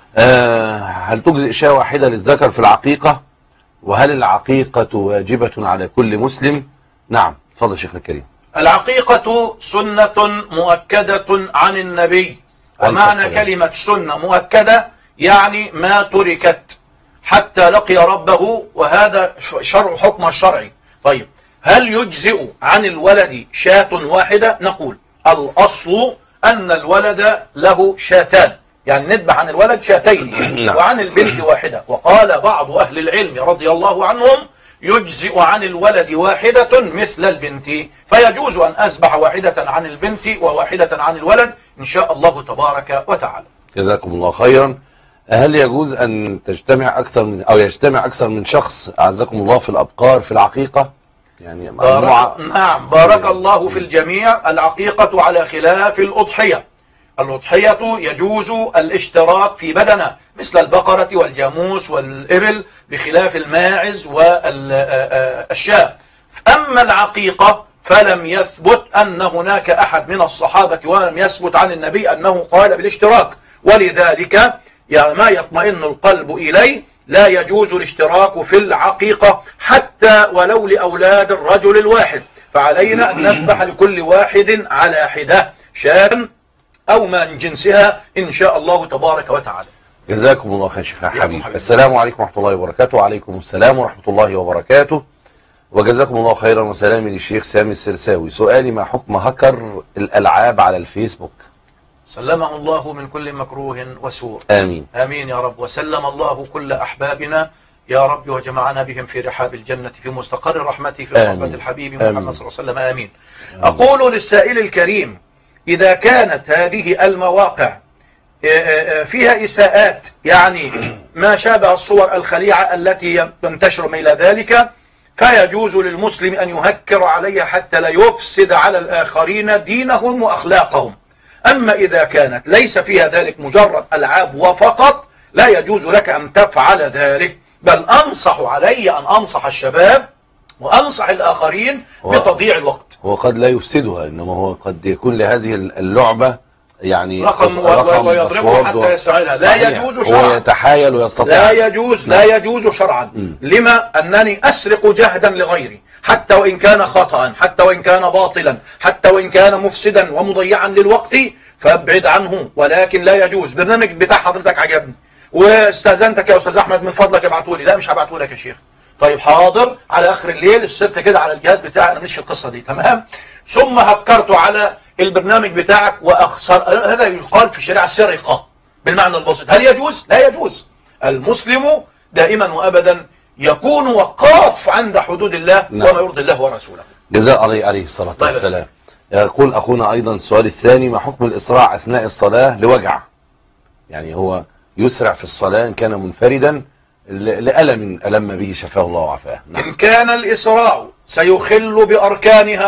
هل تجزئ شاة واحدة للذكر في العقيقة؟ وهل العقيقة واجبة على كل مسلم؟ نعم تفضل شيخنا الكريم. العقيقة سنة مؤكدة عن النبي، ومعنى كلمة سنة مؤكدة يعني ما تركت حتى لقي ربه، وهذا شرع حكم الشرعي. طيب، هل يجزئ عن الولد شاة واحدة؟ نقول الأصل أن الولد له شاتان، يعني نذبح عن الولد شاتين وعن البنت واحدة. وقال بعض أهل العلم رضي الله عنهم يجزئ عن الولد واحدة مثل البنت، فيجوز أن أذبح واحدة عن البنت وواحدة عن الولد إن شاء الله تبارك وتعالى. جزاكم الله خيرا. هل يجوز أن تجتمع يجتمع أكثر من شخص أعزكم الله في الأبقار في العقيقة؟ يعني نعم بارك الله في الجميع. العقيقة على خلاف الأضحية. الأضحية يجوز الاشتراك في بدنها مثل البقرة والجاموس والإبل، بخلاف الماعز والشاة. أما العقيقة فلم يثبت أن هناك أحد من الصحابة ولم يثبت عن النبي أنه قال بالاشتراك، ولذلك يعني ما يطمئن القلب إليه لا يجوز الاشتراك في العقيقة حتى ولو لأولاد الرجل الواحد، فعلينا أن نذبح لكل واحد على حدة شاة أو ما من جنسها إن شاء الله تبارك وتعالى. جزاكم الله خير شيخ حبيب. السلام عليكم ورحمة الله وبركاته. وعليكم السلام ورحمة الله وبركاته. وجزاكم الله خيرا وسلامي للشيخ سامي السرساوي. سؤالي: ما حكم هكر الألعاب على الفيسبوك؟ سلمه الله من كل مكروه وسوء. آمين آمين يا رب. وسلم الله كل أحبابنا يا رب، وجمعنا بهم في رحاب الجنة في مستقر رحمته في صحبة الحبيب محمد صلى الله عليه وسلم. آمين. أقول للسائل الكريم: إذا كانت هذه المواقع فيها إساءات، يعني ما شابه الصور الخليعة التي تنتشر إلى ذلك، فيجوز للمسلم أن يهكر عليها حتى لا يفسد على الآخرين دينهم وأخلاقهم. أما إذا كانت ليس فيها ذلك، مجرد ألعاب وفقط، لا يجوز لك أن تفعل ذلك، بل أنصح علي أن أنصح الشباب وأنصح الآخرين بتضييع الوقت. هو قد لا يفسدها، إنما هو قد يكون لهذه اللعبة يعني رقم ويضربه حتى يستعينها. لا يجوز شرعا. هو يتحايل ويستطيع. لا يجوز شرعا. لما؟ أنني أسرق جهدا لغيري، حتى وإن كان خطأ، حتى وإن كان باطلا، حتى وإن كان مفسدا ومضيعا للوقت، فابعد عنه. ولكن لا يجوز. برنامج بتاع حضرتك عجبني واستاذنتك يا أستاذ أحمد من فضلك ابعته لي. لا، مش هبعته لك يا شيخ. طيب حاضر، على آخر الليل السبت كده على الجهاز بتاعي، أنا مش في القصة دي، تمام؟ ثم هكرته على البرنامج بتاعك وأخسر. هذا يقال في الشريعة سرقة بالمعنى البسيط. هل يجوز؟ لا يجوز. المسلم دائما وأبدا يكون وقاف عند حدود الله وما يرضي الله ورسوله. جزاء عليه الصلاة والسلام. يقول أخونا أيضا السؤال الثاني: ما حكم الإسراع أثناء الصلاة لوجع؟ يعني هو يسرع في الصلاة إن كان منفردا لألم ألم به شفاه الله وعافاه. إن كان الإسراع سيخل بأركانها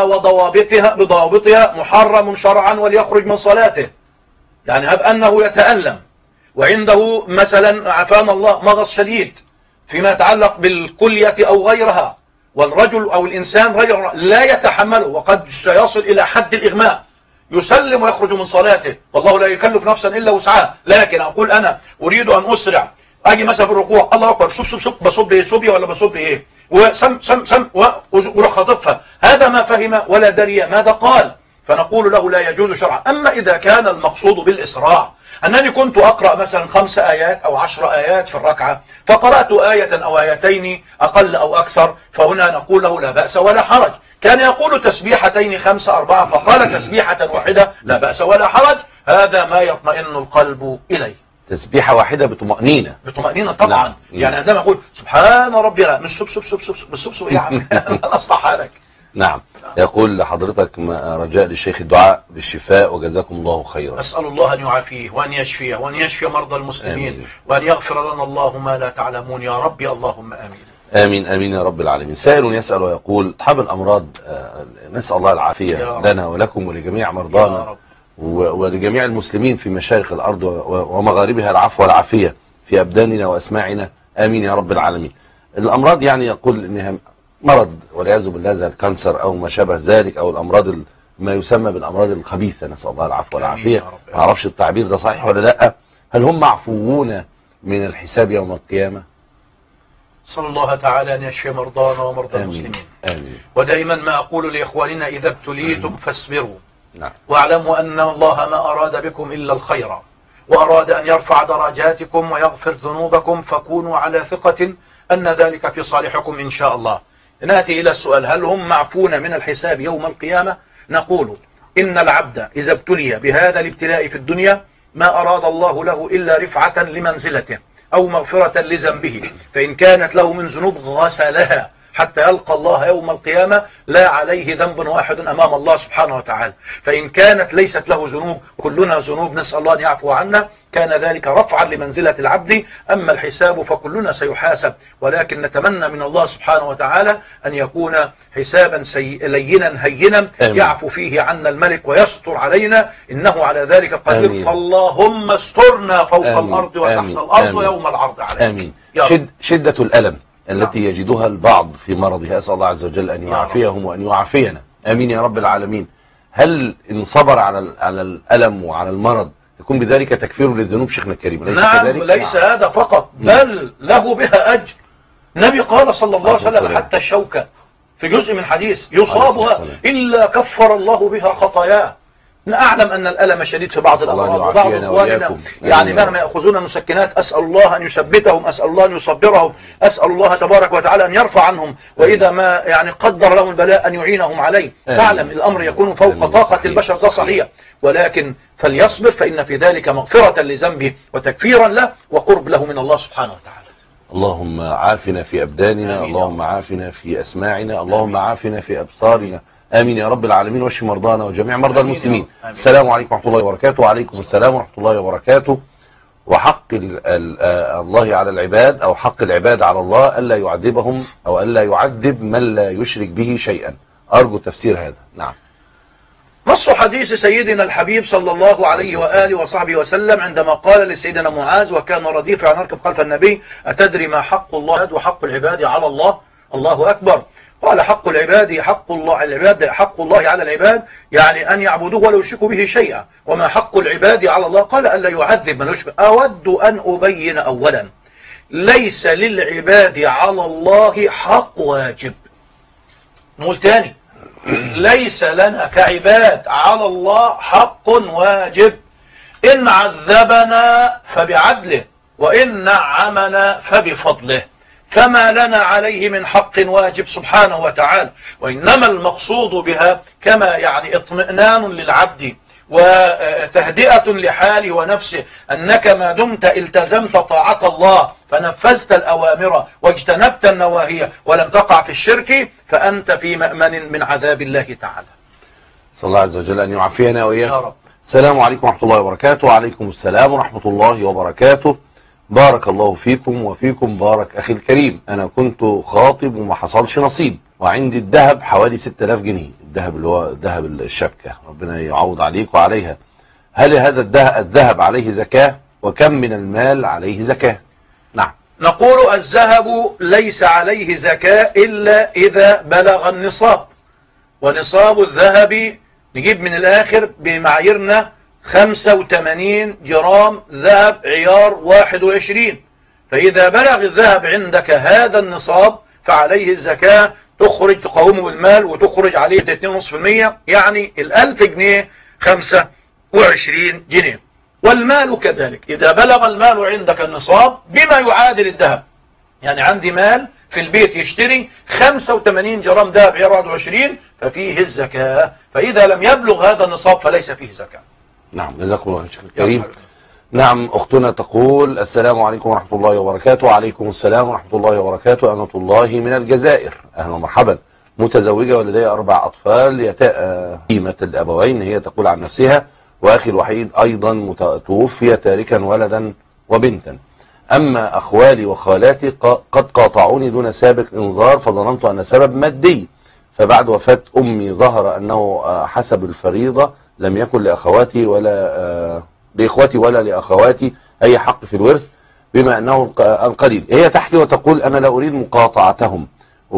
بضوابطها محرم شرعا وليخرج من صلاته. يعني هب أنه يتألم وعنده مثلا عافانا الله مغص شديد فيما يتعلق بالكلية أو غيرها، والرجل أو الإنسان رجل لا يتحمله وقد سيصل إلى حد الإغماء، يسلم ويخرج من صلاته، والله لا يكلف نفسا إلا وسعها. لكن أقول أنا أريد أن أسرع، أجي مثلا في الركوع الله أكبر، صب بصب إيه، صبي ولا بصب إيه، وسم وروح خاطفها، هذا ما فهم ولا دري ماذا قال، فنقول له لا يجوز شرعا. أما إذا كان المقصود بالإسراع أنني كنت أقرأ مثلا 5 آيات أو 10 آيات في الركعة، فقرأت آية أو آيتين أقل أو أكثر، فهنا نقول له لا بأس ولا حرج. كان يقول تسبيحتين 5 4 فقال تسبيحة واحدة، لا بأس ولا حرج. هذا ما يطمئن القلب إليه. تسبيحة واحدة بطمأنينة. بطمأنينة طبعا. نعم. يعني عندما أقول سبحان ربي، لا مش سب يا عم أصلح حالك. نعم. يقول لحضرتك رجاء للشيخ الدعاء بالشفاء وجزاكم الله خيرا. أسأل الله أن يعافيه وأن يشفيه وأن يشفي مرضى المسلمين. آمين. وأن يغفر لنا الله ما لا تعلمون يا ربي، اللهم آمين. آمين آمين يا رب العالمين. سائل يسأل ويقول: أصحاب الأمراض نسأل الله العافية لنا ولكم ولجميع مرضانا ولجميع المسلمين في مشارق الأرض ومغاربها العفو والعافية في أبداننا وأسماعنا، آمين يا رب العالمين. الأمراض يعني يقول إنها مرض والعياذ بالله زي الكانسر أو ما شابه ذلك، أو الأمراض ما يسمى بالأمراض الخبيثة، نسأل الله العفو والعافية. ما أعرفش التعبير ده صحيح ولا لا. هل هم معفوون من الحساب يوم القيامة؟ صلى الله تعالى أن يشفي مرضانا ومرضى المسلمين. آمين. ودائما ما أقول لإخواننا: إذا ابتليتم فاصبروا. نعم. واعلموا أن الله ما أراد بكم إلا الخير، وأراد أن يرفع درجاتكم ويغفر ذنوبكم، فكونوا على ثقة أن ذلك في صالحكم إن شاء الله. نأتي إلى السؤال: هل هم معفون من الحساب يوم القيامة؟ نقول: إن العبد إذا ابتلي بهذا الابتلاء في الدنيا ما أراد الله له إلا رفعة لمنزلته أو مغفرة لذنبه، فإن كانت له من ذنوب غسلها حتى يلقى الله يوم القيامة لا عليه ذنب واحد أمام الله سبحانه وتعالى. فإن كانت ليست له ذنوب، كلنا ذنوب، نسأل الله أن يعفو عنا، كان ذلك رفعا لمنزلة العبد. أما الحساب فكلنا سيحاسب، ولكن نتمنى من الله سبحانه وتعالى أن يكون حسابا لينا هينا يعفو فيه عنا الملك ويستر علينا، إنه على ذلك قدير. فاللهم استرنا فوق الأرض وتحت الأرض يوم العرض عليه. آمين. شدة الألم التي يجدها البعض في مرضه، أسأل الله عز وجل أن يعافيهم وأن يعافينا، آمين يا رب العالمين. هل إن صبر على الألم وعلى المرض يكون بذلك تكفير للذنوب شيخنا الكريم؟ ليس نعم كذلك؟ ليس هذا فقط، بل له بها أجر. النبي قال صلى الله عليه وسلم: حتى الشوكة في جزء من حديث يصابها إلا كفر الله بها خطاياه. نعلم أن الألم شديد في بعض الأمراض، وبعض إخواننا يعني مهما يأخذون المسكنات، أسأل الله أن يثبتهم، أسأل الله أن يصبرهم، أسأل الله تبارك وتعالى أن يرفع عنهم، وإذا ما يعني قدر لهم البلاء أن يعينهم عليه. تعلم الأمر يكون فوق طاقة البشر، ده صحيح، ولكن فليصبر، فإن في ذلك مغفرة لذنبه وتكفيرا له وقرب له من الله سبحانه وتعالى. اللهم عافنا في أبداننا، آمين. اللهم عافنا في أسماعنا، اللهم عافنا في أبصارنا، آمين يا رب العالمين. واشف مرضانا وجميع مرضى آمين المسلمين. يا رب. آمين. السلام عليكم ورحمة الله وبركاته. وعليكم السلام ورحمة الله وبركاته. وحق الله على العباد، أو حق العباد على الله ألا يعذبهم، أو ألا يعذب من لا يشرك به شيئا. أرجو تفسير هذا. نعم. نص حديث سيدنا الحبيب صلى الله عليه وآله وصحبه وسلم عندما قال لسيدنا معاذ وكان رديفا عن يركب خلف النبي: أتدري ما حق الله وحق العباد على الله؟ الله أكبر. قال: حق العباد حق الله على العباد، يعني أن يعبدوه ولا يشركوا به شيئا. وما حق العباد على الله؟ قال: ألا يعذب من يشرك. أود أن أبين أولا: ليس للعباد على الله حق واجب. نقول تاني: ليس لنا كعباد على الله حق واجب. إن عذبنا فبعدله، وإن نعمنا فبفضله، فما لنا عليه من حق واجب سبحانه وتعالى. وإنما المقصود بها كما يعني اطمئنان للعبد وتهدئة لحاله ونفسه، أنك ما دمت التزمت طاعة الله فنفذت الأوامر واجتنبت النواهي ولم تقع في الشرك، فأنت في مأمن من عذاب الله تعالى. صلى الله عز وجل أن يعافينا وإياكم. يا رب. السلام عليكم ورحمة الله وبركاته. وعليكم السلام ورحمة الله وبركاته. بارك الله فيكم وفيكم بارك أخي الكريم. أنا كنت خاطب وما حصلش نصيب، وعندي الذهب حوالي 6000 جنيه، الذهب اللي هو ذهب الشبكة، ربنا يعوض عليك وعليها. هل هذا الذهب عليه زكاة؟ وكم من المال عليه زكاة؟ نعم. نقول: الذهب ليس عليه زكاة إلا إذا بلغ النصاب، ونصاب الذهب نجيب من الآخر بمعاييرنا 85 جرام ذهب عيار 21. فإذا بلغ الذهب عندك هذا النصاب فعليه الزكاة، تخرج تقومه بالمال وتخرج عليه 2.5%، يعني 1000 جنيه 25 جنيه. والمال كذلك، إذا بلغ المال عندك النصاب بما يعادل الذهب، يعني عندي مال في البيت يشتري 85 جرام ذهب عيار 21 ففيه الزكاة. فإذا لم يبلغ هذا النصاب فليس فيه زكاة. نعم، جزاكم الله خير الكريم. نعم، أختنا تقول: السلام عليكم ورحمة الله وبركاته. وعليكم السلام ورحمة الله وبركاته. أمة الله من الجزائر، أهلا ومرحبا. متزوجة ولدي 4 أطفال قيمة الأبوين. هي تقول عن نفسها: وأخي الوحيد أيضا توفي تاركا ولدا وبنتا. أما أخوالي وخالاتي قد قاطعوني دون سابق إنذار، فظننت أن سبب مادي، فبعد وفاة أمي ظهر أنه حسب الفريضة لم يكن لأخواتي ولا لإخوتي ولا لأخواتي أي حق في الورث، بما أنه القليل. هي تحكي وتقول: أنا لا أريد مقاطعتهم،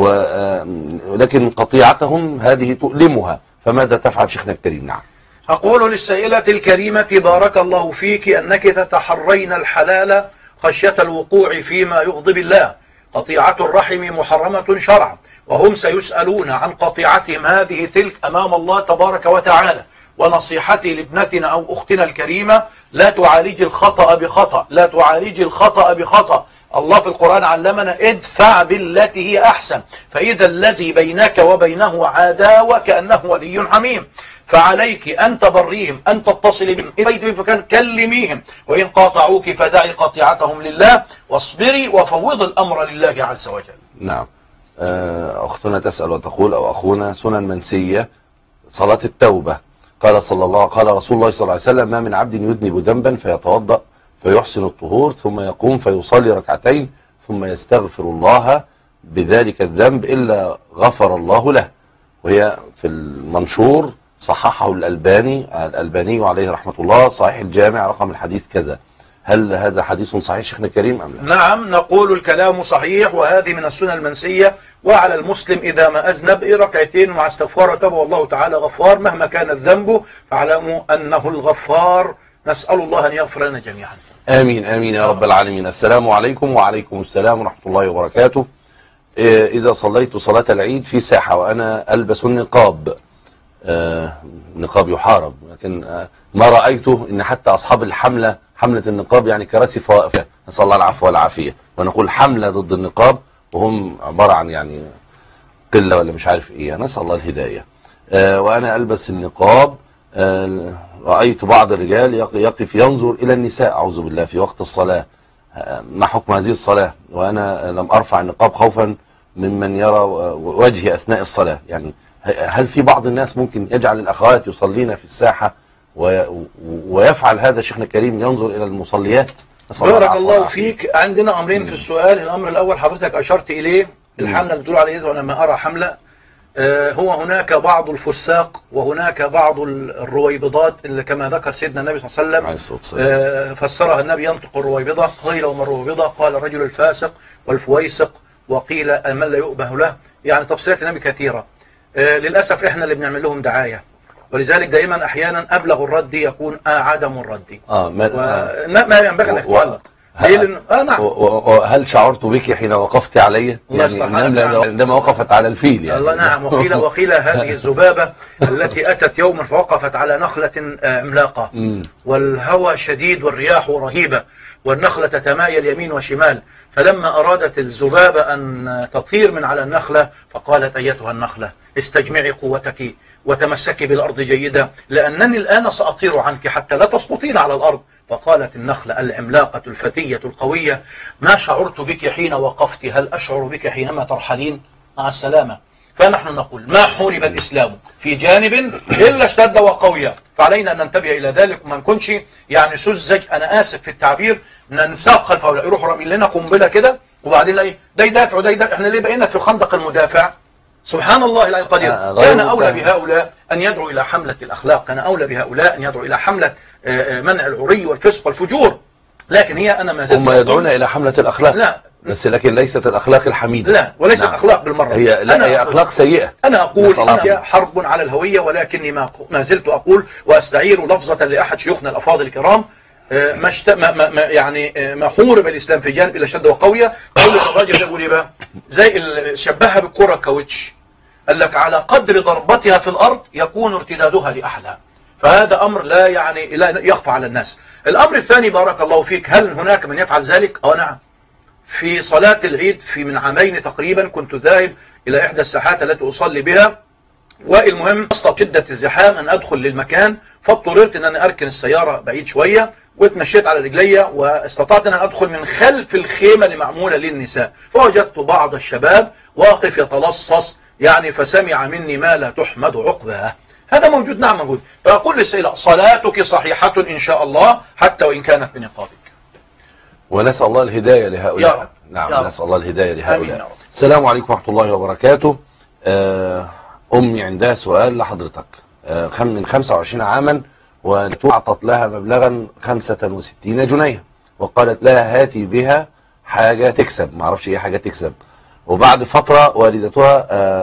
ولكن قطيعتهم هذه تؤلمها، فماذا تفعل شيخنا الكريم؟ نعم. أقول للسائلة الكريمة: بارك الله فيك أنك تتحرين الحلال خشية الوقوع فيما يغضب الله. قطيعة الرحم محرمة شرعا، وهم سيسألون عن قطيعتهم هذه تلك أمام الله تبارك وتعالى. ونصيحتي لابنتنا أو أختنا الكريمة: لا تعالج الخطأ بخطأ، لا تعالج الخطأ بخطأ. الله في القرآن علمنا: ادفع بالتي هي أحسن، فإذا الذي بينك وبينه عداوة كأنه ولي حميم. فعليك أن تبريهم، أن تتصل بهم، إذا بيت فكان كلميهم، وإن قاطعوك فدعي قطيعتهم لله، واصبري وفوض الأمر لله عز وجل. نعم. أختنا تسأل وتقول، أو أخونا: سنن منسية صلاة التوبة. قال رسول الله صلى الله عليه وسلم: ما من عبد يذنب ذنبا فيتوضأ فيحسن الطهور ثم يقوم فيصلي ركعتين ثم يستغفر الله بذلك الذنب إلا غفر الله له. وهي في المنشور صححه الألباني عليه رحمة الله، صحيح الجامع رقم الحديث كذا. هل هذا حديث صحيح شيخنا الكريم أم لا؟ نعم، نقول الكلام صحيح، وهذه من السنن المنسية. وعلى المسلم إذا ما أذنب ركعتين مع استغفار وتوبة، والله تعالى غفار مهما كان الذنب، فاعلموا أنه الغفار. نسأل الله أن يغفر لنا جميعا. آمين آمين يا رب العالمين. السلام عليكم. وعليكم السلام ورحمة الله وبركاته. إذا صليت صلاة العيد في ساحة وأنا ألبس النقاب، نقاب يحارب، لكن ما رأيته إن حتى أصحاب حملة النقاب يعني كراسي فائفة، نسأل الله العفو والعافية، ونقول حملة ضد النقاب وهم عبارة عن يعني قلة ولا مش عارف إيه، نسأل الله الهداية. وأنا ألبس النقاب رأيت بعض الرجال يقف ينظر إلى النساء، أعوذ بالله، في وقت الصلاة. ما حكم هذه الصلاة وأنا لم أرفع النقاب خوفا ممن يرى وجهي أثناء الصلاة؟ يعني هل في بعض الناس ممكن يجعل الأخوات يصلين في الساحة ويفعل هذا شيخنا الكريم، ينظر إلى المصليات؟ بارك الله فيك. عندنا أمرين في السؤال. الأمر الأول حضرتك أشرت إليه، الحملة اللي بتقول عليها وأنا ما أرى حملة، هو هناك بعض الفساق وهناك بعض الرويبضات اللي كما ذكر سيدنا النبي صلى الله عليه وسلم فسرها النبي ينطق الرويبضة، قيل وما الرويبضة؟ قال الرجل الفاسق والفويسق، وقيل من لا يؤبه له. يعني تفسيرات النبي كثيرة. للأسف احنا اللي بنعمل لهم دعاية، ولذلك دائما أحيانا أبلغ الرد يكون عدم الرد. ما ينبغي أنك تعلق. نعم. وهل شعرت بك حين وقفت علي؟ يعني النملة عندما وقفت على الفيل يعني. الله نعم. وقيل هذه الذبابة التي أتت يوما فوقفت على نخلة عملاقة، والهوى شديد والرياح رهيبة والنخلة تتمايل يمين وشمال، فلما أرادت الذبابة أن تطير من على النخلة فقالت أيتها النخلة استجمعي قوتك وتمسكي بالأرض جيدة لأنني الآن سأطير عنك حتى لا تسقطين على الأرض. فقالت النخلة العملاقة الفتية القوية ما شعرت بك حين وقفت، هل أشعر بك حينما ترحلين؟ مع السلامة. فنحن نقول ما حورب الإسلام في جانب إلا اشتد وقوية، فعلينا أن ننتبه إلى ذلك وما نكونش يعني سذج، أنا آسف في التعبير، ننساق خلف هؤلاء، يروحوا رامين لنا قنبلة كده وبعدين لا ده يدافع وده يدافع. احنا ليه بقينا في خندق المدافع؟ سبحان الله العلي القدير. كان أولى بهؤلاء أن يدعوا إلى حملة الأخلاق، كان أولى بهؤلاء أن يدعوا إلى حملة منع العري والفسق والفجور، لكن هي أنا ما زلت هم يدعون إلى حملة الأخلاق. لا بس لكن ليست الأخلاق الحميدة. لا وليست أخلاق بالمرة. هي أخلاق سيئة. أنا أقول هي حرب على الهوية، ولكني ما زلت أقول وأستعير لفظة لأحد شيوخنا الأفاضل الكرام، ما حورب الإسلام في جانب إلا شد وقوية. قول الراجل يقول إيه بقى؟ زي شبهها بالكرة كاوتش، قال لك على قدر ضربتها في الأرض يكون ارتدادها لأحلى. فهذا أمر لا يخفى على الناس. الأمر الثاني بارك الله فيك، هل هناك من يفعل ذلك؟ نعم. في صلاة العيد من عامين تقريبا كنت ذاهب إلى إحدى الساحات التي أصلي بها، والمهم وسط شدة الزحام أن أدخل للمكان، فاضطررت أن أنا أركن السيارة بعيد شوية واتمشيت على رجلي واستطعت أن أدخل من خلف الخيمة المعمولة للنساء، فوجدت بعض الشباب واقف يتلصص يعني فسمع مني ما لا تحمد عقباه. هذا موجود، نعم موجود. فأقول للسيدة صلاتك صحيحة إن شاء الله حتى وإن كانت بنقابك. ونسأل الله الهداية لهؤلاء. نعم نسأل الله الهداية لهؤلاء. السلام عليكم ورحمة الله وبركاته. أمي عندها سؤال لحضرتك. من 25 عاما وأعطت لها مبلغا 65 جنيه وقالت لها هاتي بها حاجة تكسب، ما اعرفش ايه حاجة تكسب. وبعد فترة والدتها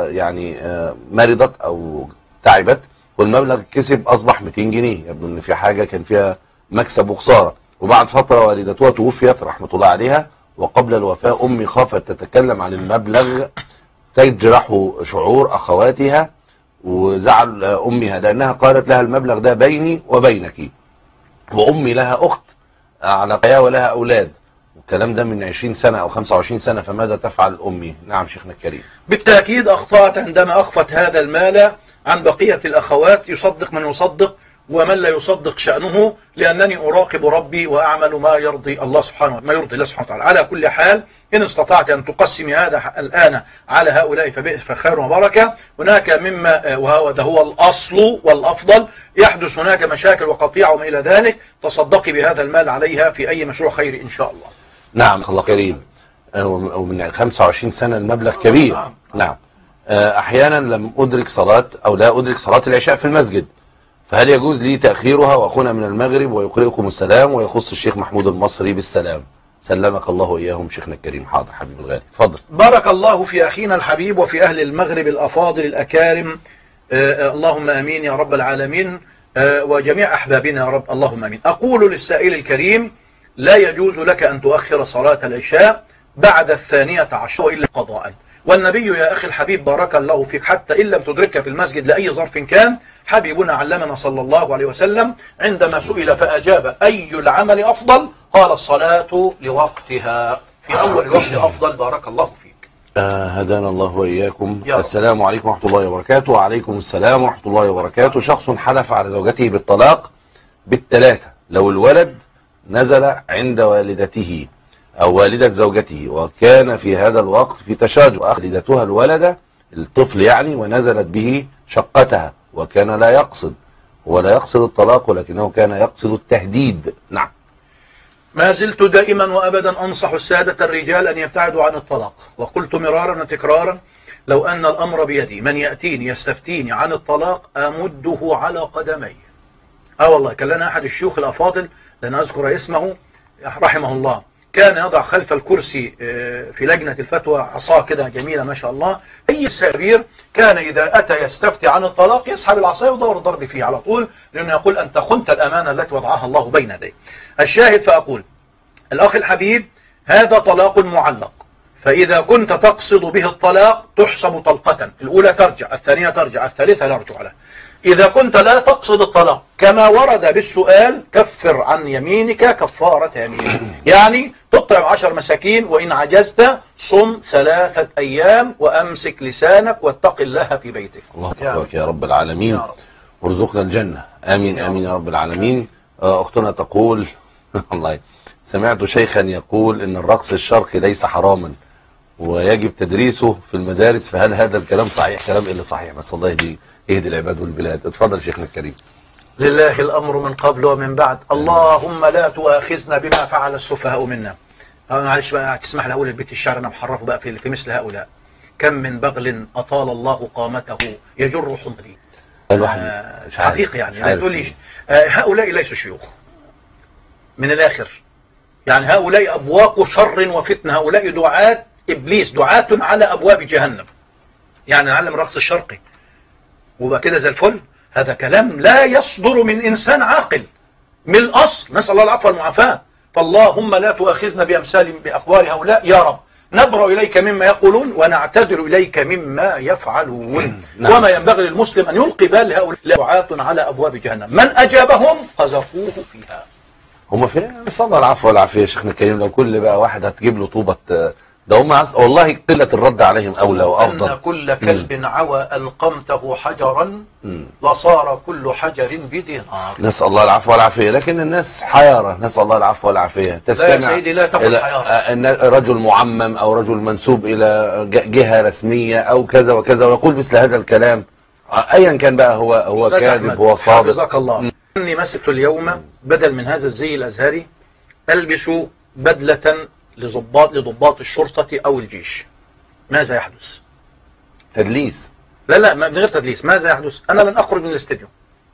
مرضت أو تعبت والمبلغ كسب أصبح 200 جنيه، يبدو أن في حاجة كان فيها مكسب وخسارة. وبعد فترة والدتها توفيت رحمة الله عليها، وقبل الوفاة أمي خافت تتكلم عن المبلغ تجرح شعور أخواتها وزعل أمها، لأنها قالت لها المبلغ ده بيني وبينك، وأمي لها أخت على قيا ولها أولاد، والكلام ده من 20 سنة أو 25 سنة، فماذا تفعل أمي؟ نعم شيخنا الكريم. بالتأكيد أخطأت عندما أخفت هذا المال عن بقية الأخوات، يصدق من يصدق ومن لا يصدق شأنه، لأنني أراقب ربي وأعمل ما يرضي الله سبحانه وتعالى. على كل حال إن استطعت أن تقسم هذا الآن على هؤلاء فخير وبركة. هناك مما وهذا هو الأصل والأفضل، يحدث هناك مشاكل وقطيعة وما إلى ذلك، تصدقي بهذا المال عليها في أي مشروع خير إن شاء الله. نعم الله كريم. ومن 25 سنة المبلغ كبير. نعم. أحيانا لم أدرك صلاة أو لا أدرك صلاة العشاء في المسجد، فهل يجوز لي تأخيرها وأخونا من المغرب ويقرئكم السلام ويخص الشيخ محمود المصري بالسلام؟ سلمك الله وإياهم شيخنا الكريم. حاضر حبيب الغالي، اتفضل. بارك الله في أخينا الحبيب وفي أهل المغرب الأفاضل الأكارم، اللهم آمين يا رب العالمين، وجميع أحبابنا يا رب، اللهم آمين. أقول للسائل الكريم لا يجوز لك أن تؤخر صلاة العشاء بعد 12 إلا قضاء. والنبي يا أخي الحبيب بارك الله فيك حتى إن لم تدركك في المسجد لأي ظرف كان، حبيبنا علمنا صلى الله عليه وسلم عندما سئل فأجاب أي العمل أفضل؟ قال الصلاة لوقتها، في أول وقت أفضل. بارك الله فيك. هدانا الله وإياكم. السلام عليكم ورحمة الله وبركاته. وعليكم السلام ورحمة الله وبركاته. شخص حلف على زوجته بالطلاق بالثلاثة لو الولد نزل عند والدته أو والدة زوجته، وكان في هذا الوقت في تشاجر، والدتها الولد الطفل يعني، ونزلت به شقتها، وكان لا يقصد، هو لا يقصد الطلاق ولكنه كان يقصد التهديد. نعم. ما زلت دائما وأبدا أنصح السادة الرجال أن يبتعدوا عن الطلاق، وقلت مرارا وتكرارا لو أن الأمر بيدي من يأتيني يستفتيني عن الطلاق أمده على قدمي. والله كان لنا أحد الشيوخ الأفاضل لن أذكر اسمه رحمه الله، كان يضع خلف الكرسي في لجنة الفتوى عصا كده جميلة ما شاء الله، أي سرير كان إذا أتى يستفتي عن الطلاق يسحب العصا ويدور الضرب فيه على طول، لأنه يقول أنت خنت الأمانة التي وضعها الله بين يديك. الشاهد فأقول الأخ الحبيب هذا طلاق معلق، فإذا كنت تقصد به الطلاق تحسب طلقة، الأولى ترجع، الثانية ترجع، الثالثة لا يرجع لها. إذا كنت لا تقصد الطلاق كما ورد بالسؤال كفر عن يمينك كفارة يمين، يعني تطعم 10 مساكين، وإن عجزت صم 3 أيام وأمسك لسانك واتق الله في بيتك. الله أكبر يا رب العالمين، وارزقنا الجنة. آمين آمين يا رب العالمين. أختنا تقول الله، سمعت شيخا يقول إن الرقص الشرقي ليس حراما ويجب تدريسه في المدارس، فهل هذا الكلام صحيح؟ كلام إلا صحيح، بس الله يهدي العباد والبلاد. اتفضل شيخنا الكريم. لله الأمر من قبل ومن بعد، اللهم لا تؤاخذنا بما فعل السفهاء منا. معلش بقى تسمح لي أقول البيت الشعر أنا محرفه بقى في مثل هؤلاء. كم من بغل أطال الله قامته يجر حمدي. حقيقي يعني لا تقول لي هؤلاء ليسوا شيوخ من الآخر، يعني هؤلاء أبواق شر وفتنة، هؤلاء دعاة إبليس، دعاة على أبواب جهنم. يعني نعلم الرقص الشرقي وبقى كده زي الفل، هذا كلام لا يصدر من إنسان عاقل من الأصل، نسأل الله العفو والمعافاة. فاللهم لا تؤاخذنا بأمثال بأخبار هؤلاء يا رب، نبرأ إليك مما يقولون ونعتذر إليك مما يفعلون. وما ينبغي للمسلم أن يلقي بال هؤلاء دعاة على أبواب جهنم، من أجابهم قذفوه فيها. هم فين؟ نسأل الله العفو والعافية يا شيخنا الكريم. لو كل بقى واحد هتجيب له طوبة، ده هم والله قلة الرد عليهم أولى وأفضل. أن كل كلب عوى ألقمته حجرا وصار كل حجر بدينار. نسأل الله العفو والعافية. لكن الناس حيارة، نسأل الله العفو والعافية. لا يا سيدي لا تقل حيارة. إن رجل معمم أو رجل منسوب إلى جهة رسمية أو كذا وكذا ويقول مثل هذا الكلام، أيا كان بقى هو كاذب هو صادق. حفظك الله. إني مسكت اليوم بدل من هذا الزي الأزهري ألبس بدلة لضباط الشرطة أو الجيش. ماذا يحدث؟ تدليس. لا من غير تدليس. ماذا يحدث؟ أنا لن أخرج من الاستديو،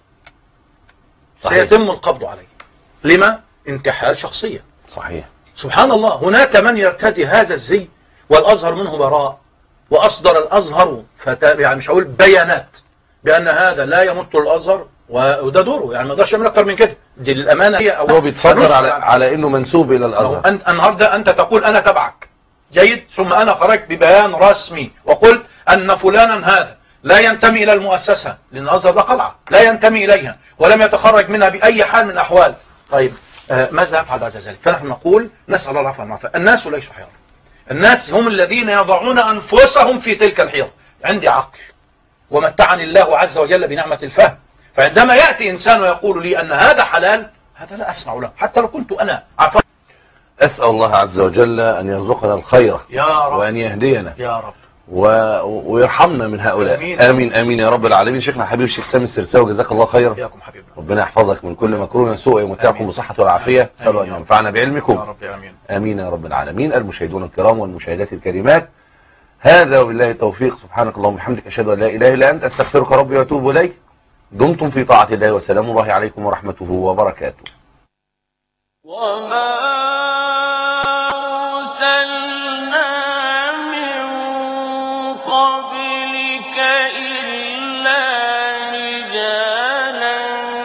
سيتم القبض علي. لما؟ انتحال شخصية. صحيح. سبحان الله، هناك من يرتدي هذا الزي والأزهر منه براء، وأصدر الأزهر يعني مش هقول بيانات بأن هذا لا يمت الأزهر، وده دوره، يعني ما اقدرش اعمل اكتر من كده. دي للامانه هي هو بيتصدر على انه منسوب الى الازهر. انت النهارده انت تقول انا تبعك، جيد، ثم انا خرجت ببيان رسمي وقلت ان فلانا هذا لا ينتمي الى المؤسسه، لان الازهر ده قلعه لا ينتمي اليها ولم يتخرج منها باي حال من الاحوال. طيب ماذا يفعل بعد ذلك؟ فنحن نقول نسال الله العفو والعافيه. الناس ليسوا حيارى، الناس هم الذين يضعون انفسهم في تلك الحيره. عندي عقل ومتعني الله عز وجل بنعمه الفهم، فعندما يأتي إنسان ويقول لي أن هذا حلال، هذا لا أسمع له حتى لو كنت أنا عفوا. أسأل الله عز وجل أن يرزقنا الخير يا رب، وأن يهدينا يا رب، ويرحمنا من هؤلاء. آمين آمين, آمين يا رب العالمين. شيخنا الحبيب الشيخ سامي السرساوي جزاك الله خيرا. ياكم حبيبنا. ربنا يحفظك من كل مكروه وسوء ويمتعكم بالصحة والعافية. أسأله أن ينفعنا بعلمكم. يا رب آمين. آمين يا رب العالمين. المشاهدون الكرام والمشاهدات الكريمات، هذا وبالله التوفيق. سبحانك اللهم وبحمدك، أشهد أن لا إله إلا أنت، أستغفرك ربي وأتوب إليك. دمتم في طاعة الله، وسلام الله عليكم ورحمته وبركاته. وما أرسلنا من قبلك إلا رجالا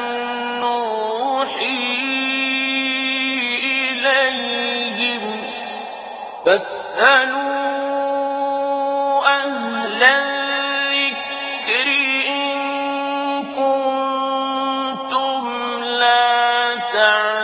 نوحي إليهم فاسألوا أهل الذكر إن كنتم لا تعلمون.